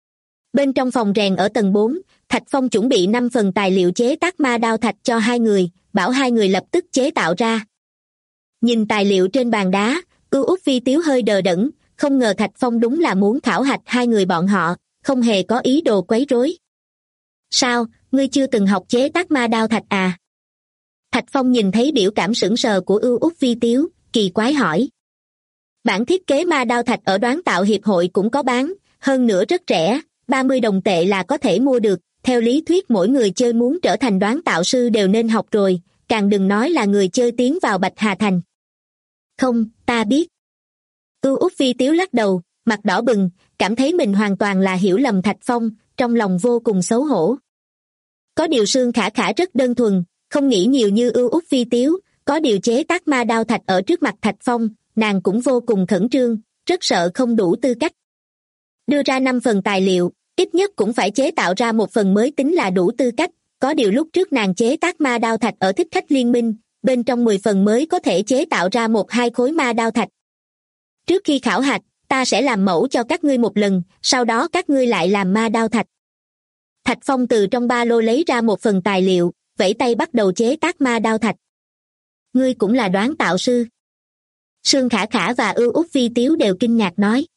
Bên trong phòng rèn ở tầng 4, Thạch Phong chuẩn bị 5 phần tài liệu chế tác ma đao thạch cho hai người, bảo hai người lập tức chế tạo ra. Nhìn tài liệu trên bàn đá, Ưu Úc Phi Tiếu hơi đờ đẫn, không ngờ Thạch Phong đúng là muốn khảo hạch hai người bọn họ, không hề có ý đồ quấy rối. Sao, ngươi chưa từng học chế tác ma đao thạch à? Thạch Phong nhìn thấy biểu cảm sững sờ của Ưu Úc Phi Tiếu, kỳ quái hỏi. Bản thiết kế ma đao thạch ở Đoán Tạo Hiệp hội cũng có bán, hơn nữa rất rẻ, 30 đồng tệ là có thể mua được. Theo lý thuyết mỗi người chơi muốn trở thành đoán tạo sư đều nên học rồi, càng đừng nói là người chơi tiến vào Bạch Hà Thành. Không, ta biết. Ưu Úc Phi Tiếu lắc đầu, mặt đỏ bừng, cảm thấy mình hoàn toàn là hiểu lầm Thạch Phong, trong lòng vô cùng xấu hổ. Có điều Sương Khả Khả rất đơn thuần, không nghĩ nhiều như Ưu Úc Phi Tiếu, có điều chế tác ma đao thạch ở trước mặt Thạch Phong, nàng cũng vô cùng khẩn trương, rất sợ không đủ tư cách. Đưa ra 5 phần tài liệu, ít nhất cũng phải chế tạo ra 1 phần mới tính là đủ tư cách, có điều lúc trước nàng chế tác ma đao thạch ở Thích Khách Liên Minh, bên trong 10 phần mới có thể chế tạo ra 1-2 khối ma đao thạch. Trước khi khảo hạch, ta sẽ làm mẫu cho các ngươi một lần, sau đó các ngươi lại làm ma đao thạch. Thạch Phong từ trong ba lô lấy ra 1 phần tài liệu, vẫy tay bắt đầu chế tác ma đao thạch. Ngươi cũng là đoán tạo sư? Sương Khả Khả và Ưu Úc Phi Tiếu đều kinh ngạc nói.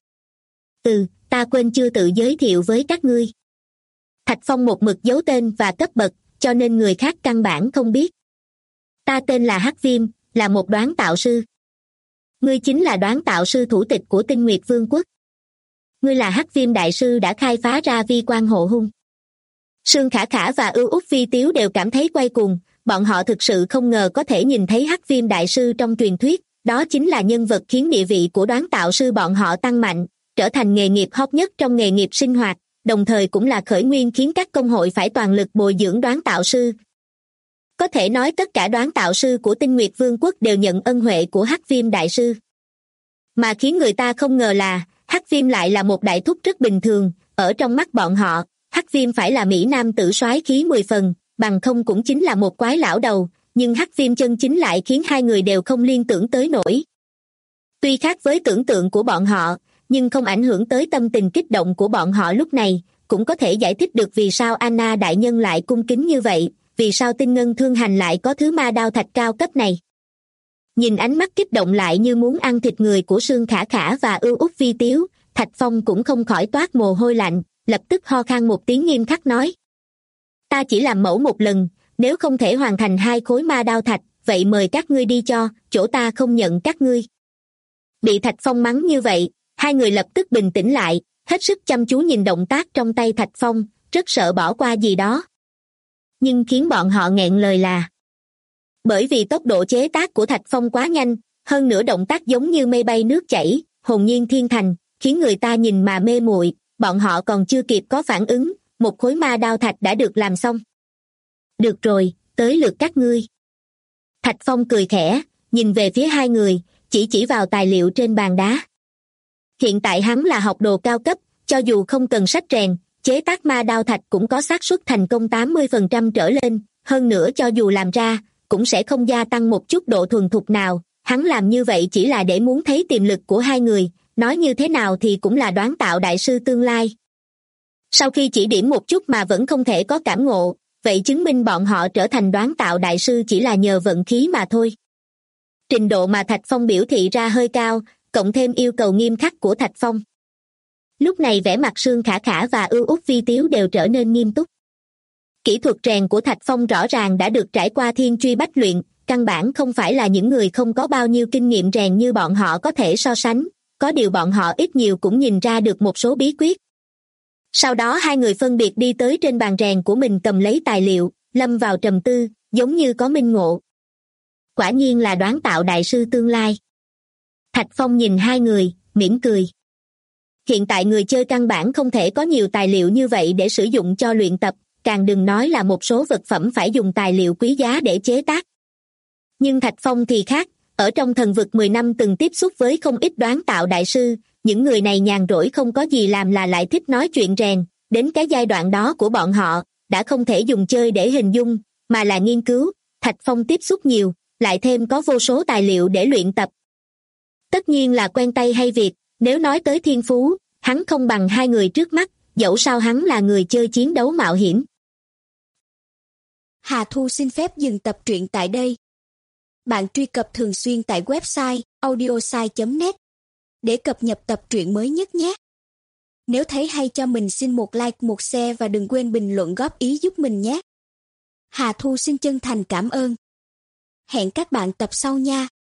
Ta quên chưa tự giới thiệu với các ngươi. Thạch Phong một mực giấu tên và cấp bậc, cho nên người khác căn bản không biết. Ta tên là Hắc Viêm, là một đoán tạo sư. Ngươi chính là đoán tạo sư thủ tịch của Tinh Nguyệt Vương quốc. Ngươi là Hắc Viêm đại sư đã khai phá ra vi quan hộ hung. Sương Khả Khả và Ưu Úc Phi Tiếu đều cảm thấy quay cuồng, bọn họ thực sự không ngờ có thể nhìn thấy Hắc Viêm đại sư trong truyền thuyết, đó chính là nhân vật khiến địa vị của đoán tạo sư bọn họ tăng mạnh, trở thành nghề nghiệp hot nhất trong nghề nghiệp sinh hoạt, đồng thời cũng là khởi nguyên khiến các công hội phải toàn lực bồi dưỡng đoán tạo sư. Có thể nói tất cả đoán tạo sư của Tinh Nguyệt Vương quốc đều nhận ân huệ của Hắc Viêm đại sư. Mà khiến người ta không ngờ là, Hắc Viêm lại là một đại thúc rất bình thường, ở trong mắt bọn họ, Hắc Viêm phải là mỹ nam tử soái khí 10 phần, bằng không cũng chính là một quái lão đầu, nhưng Hắc Viêm chân chính lại khiến hai người đều không liên tưởng tới nổi. Tuy khác với tưởng tượng của bọn họ, nhưng không ảnh hưởng tới tâm tình kích động của bọn họ lúc này, cũng có thể giải thích được vì sao Anna đại nhân lại cung kính như vậy, vì sao Tinh Ngân Thương Hành lại có thứ ma đao thạch cao cấp này. Nhìn ánh mắt kích động lại như muốn ăn thịt người của Sương Khả Khả và Ưu Úc Phi Tiếu, Thạch Phong cũng không khỏi toát mồ hôi lạnh, lập tức ho khan một tiếng nghiêm khắc nói. Ta chỉ làm mẫu một lần, nếu không thể hoàn thành 2 khối ma đao thạch, vậy mời các ngươi đi cho, chỗ ta không nhận các ngươi. Bị Thạch Phong mắng như vậy, hai người lập tức bình tĩnh lại, hết sức chăm chú nhìn động tác trong tay Thạch Phong, rất sợ bỏ qua gì đó. Nhưng khiến bọn họ nghẹn lời là bởi vì tốc độ chế tác của Thạch Phong quá nhanh, hơn nữa động tác giống như mây bay nước chảy, hồn nhiên thiên thành, khiến người ta nhìn mà mê muội, bọn họ còn chưa kịp có phản ứng, một khối ma đao thạch đã được làm xong. Được rồi, tới lượt các ngươi. Thạch Phong cười khẽ, nhìn về phía hai người, chỉ vào tài liệu trên bàn đá. Hiện tại hắn là học đồ cao cấp, cho dù không cần sách rèn, chế tác ma đao thạch cũng có xác suất thành công 80% trở lên, hơn nữa cho dù làm ra, cũng sẽ không gia tăng một chút độ thuần thục nào, hắn làm như vậy chỉ là để muốn thấy tiềm lực của hai người, nói như thế nào thì cũng là đoán tạo đại sư tương lai. Sau khi chỉ điểm một chút mà vẫn không thể có cảm ngộ, vậy chứng minh bọn họ trở thành đoán tạo đại sư chỉ là nhờ vận khí mà thôi. Trình độ mà Thạch Phong biểu thị ra hơi cao, cộng thêm yêu cầu nghiêm khắc của Thạch Phong. Lúc này vẻ mặt Sương Khả Khả và Ưu Úc Phi Tiếu đều trở nên nghiêm túc. Kỹ thuật rèn của Thạch Phong rõ ràng đã được trải qua thiên truy bách luyện, căn bản không phải là những người không có bao nhiêu kinh nghiệm rèn như bọn họ có thể so sánh, có điều bọn họ ít nhiều cũng nhìn ra được một số bí quyết. Sau đó hai người phân biệt đi tới trên bàn rèn của mình cầm lấy tài liệu, lâm vào trầm tư, giống như có minh ngộ. Quả nhiên là đoán tạo đại sư tương lai. Thạch Phong nhìn hai người, mỉm cười. Hiện tại người chơi căn bản không thể có nhiều tài liệu như vậy để sử dụng cho luyện tập, càng đừng nói là một số vật phẩm phải dùng tài liệu quý giá để chế tác. Nhưng Thạch Phong thì khác, ở trong thần vực 10 năm từng tiếp xúc với không ít đoán tạo đại sư, những người này nhàn rỗi không có gì làm là lại thích nói chuyện rèn, đến cái giai đoạn đó của bọn họ, đã không thể dùng chơi để hình dung, mà là nghiên cứu. Thạch Phong tiếp xúc nhiều, lại thêm có vô số tài liệu để luyện tập. Tất nhiên là quen tay hay việc, nếu nói tới thiên phú, hắn không bằng hai người trước mắt, dẫu sao hắn là người chơi chiến đấu mạo hiểm. Hà Thu xin phép dừng tập truyện tại đây. bạn truy cập thường xuyên tại website audiosai.net để cập nhật tập truyện mới nhất nhé. Nếu thấy hay cho mình xin một like, một share và đừng quên bình luận góp ý giúp mình nhé. Hà Thu xin chân thành cảm ơn. Hẹn các bạn tập sau nha.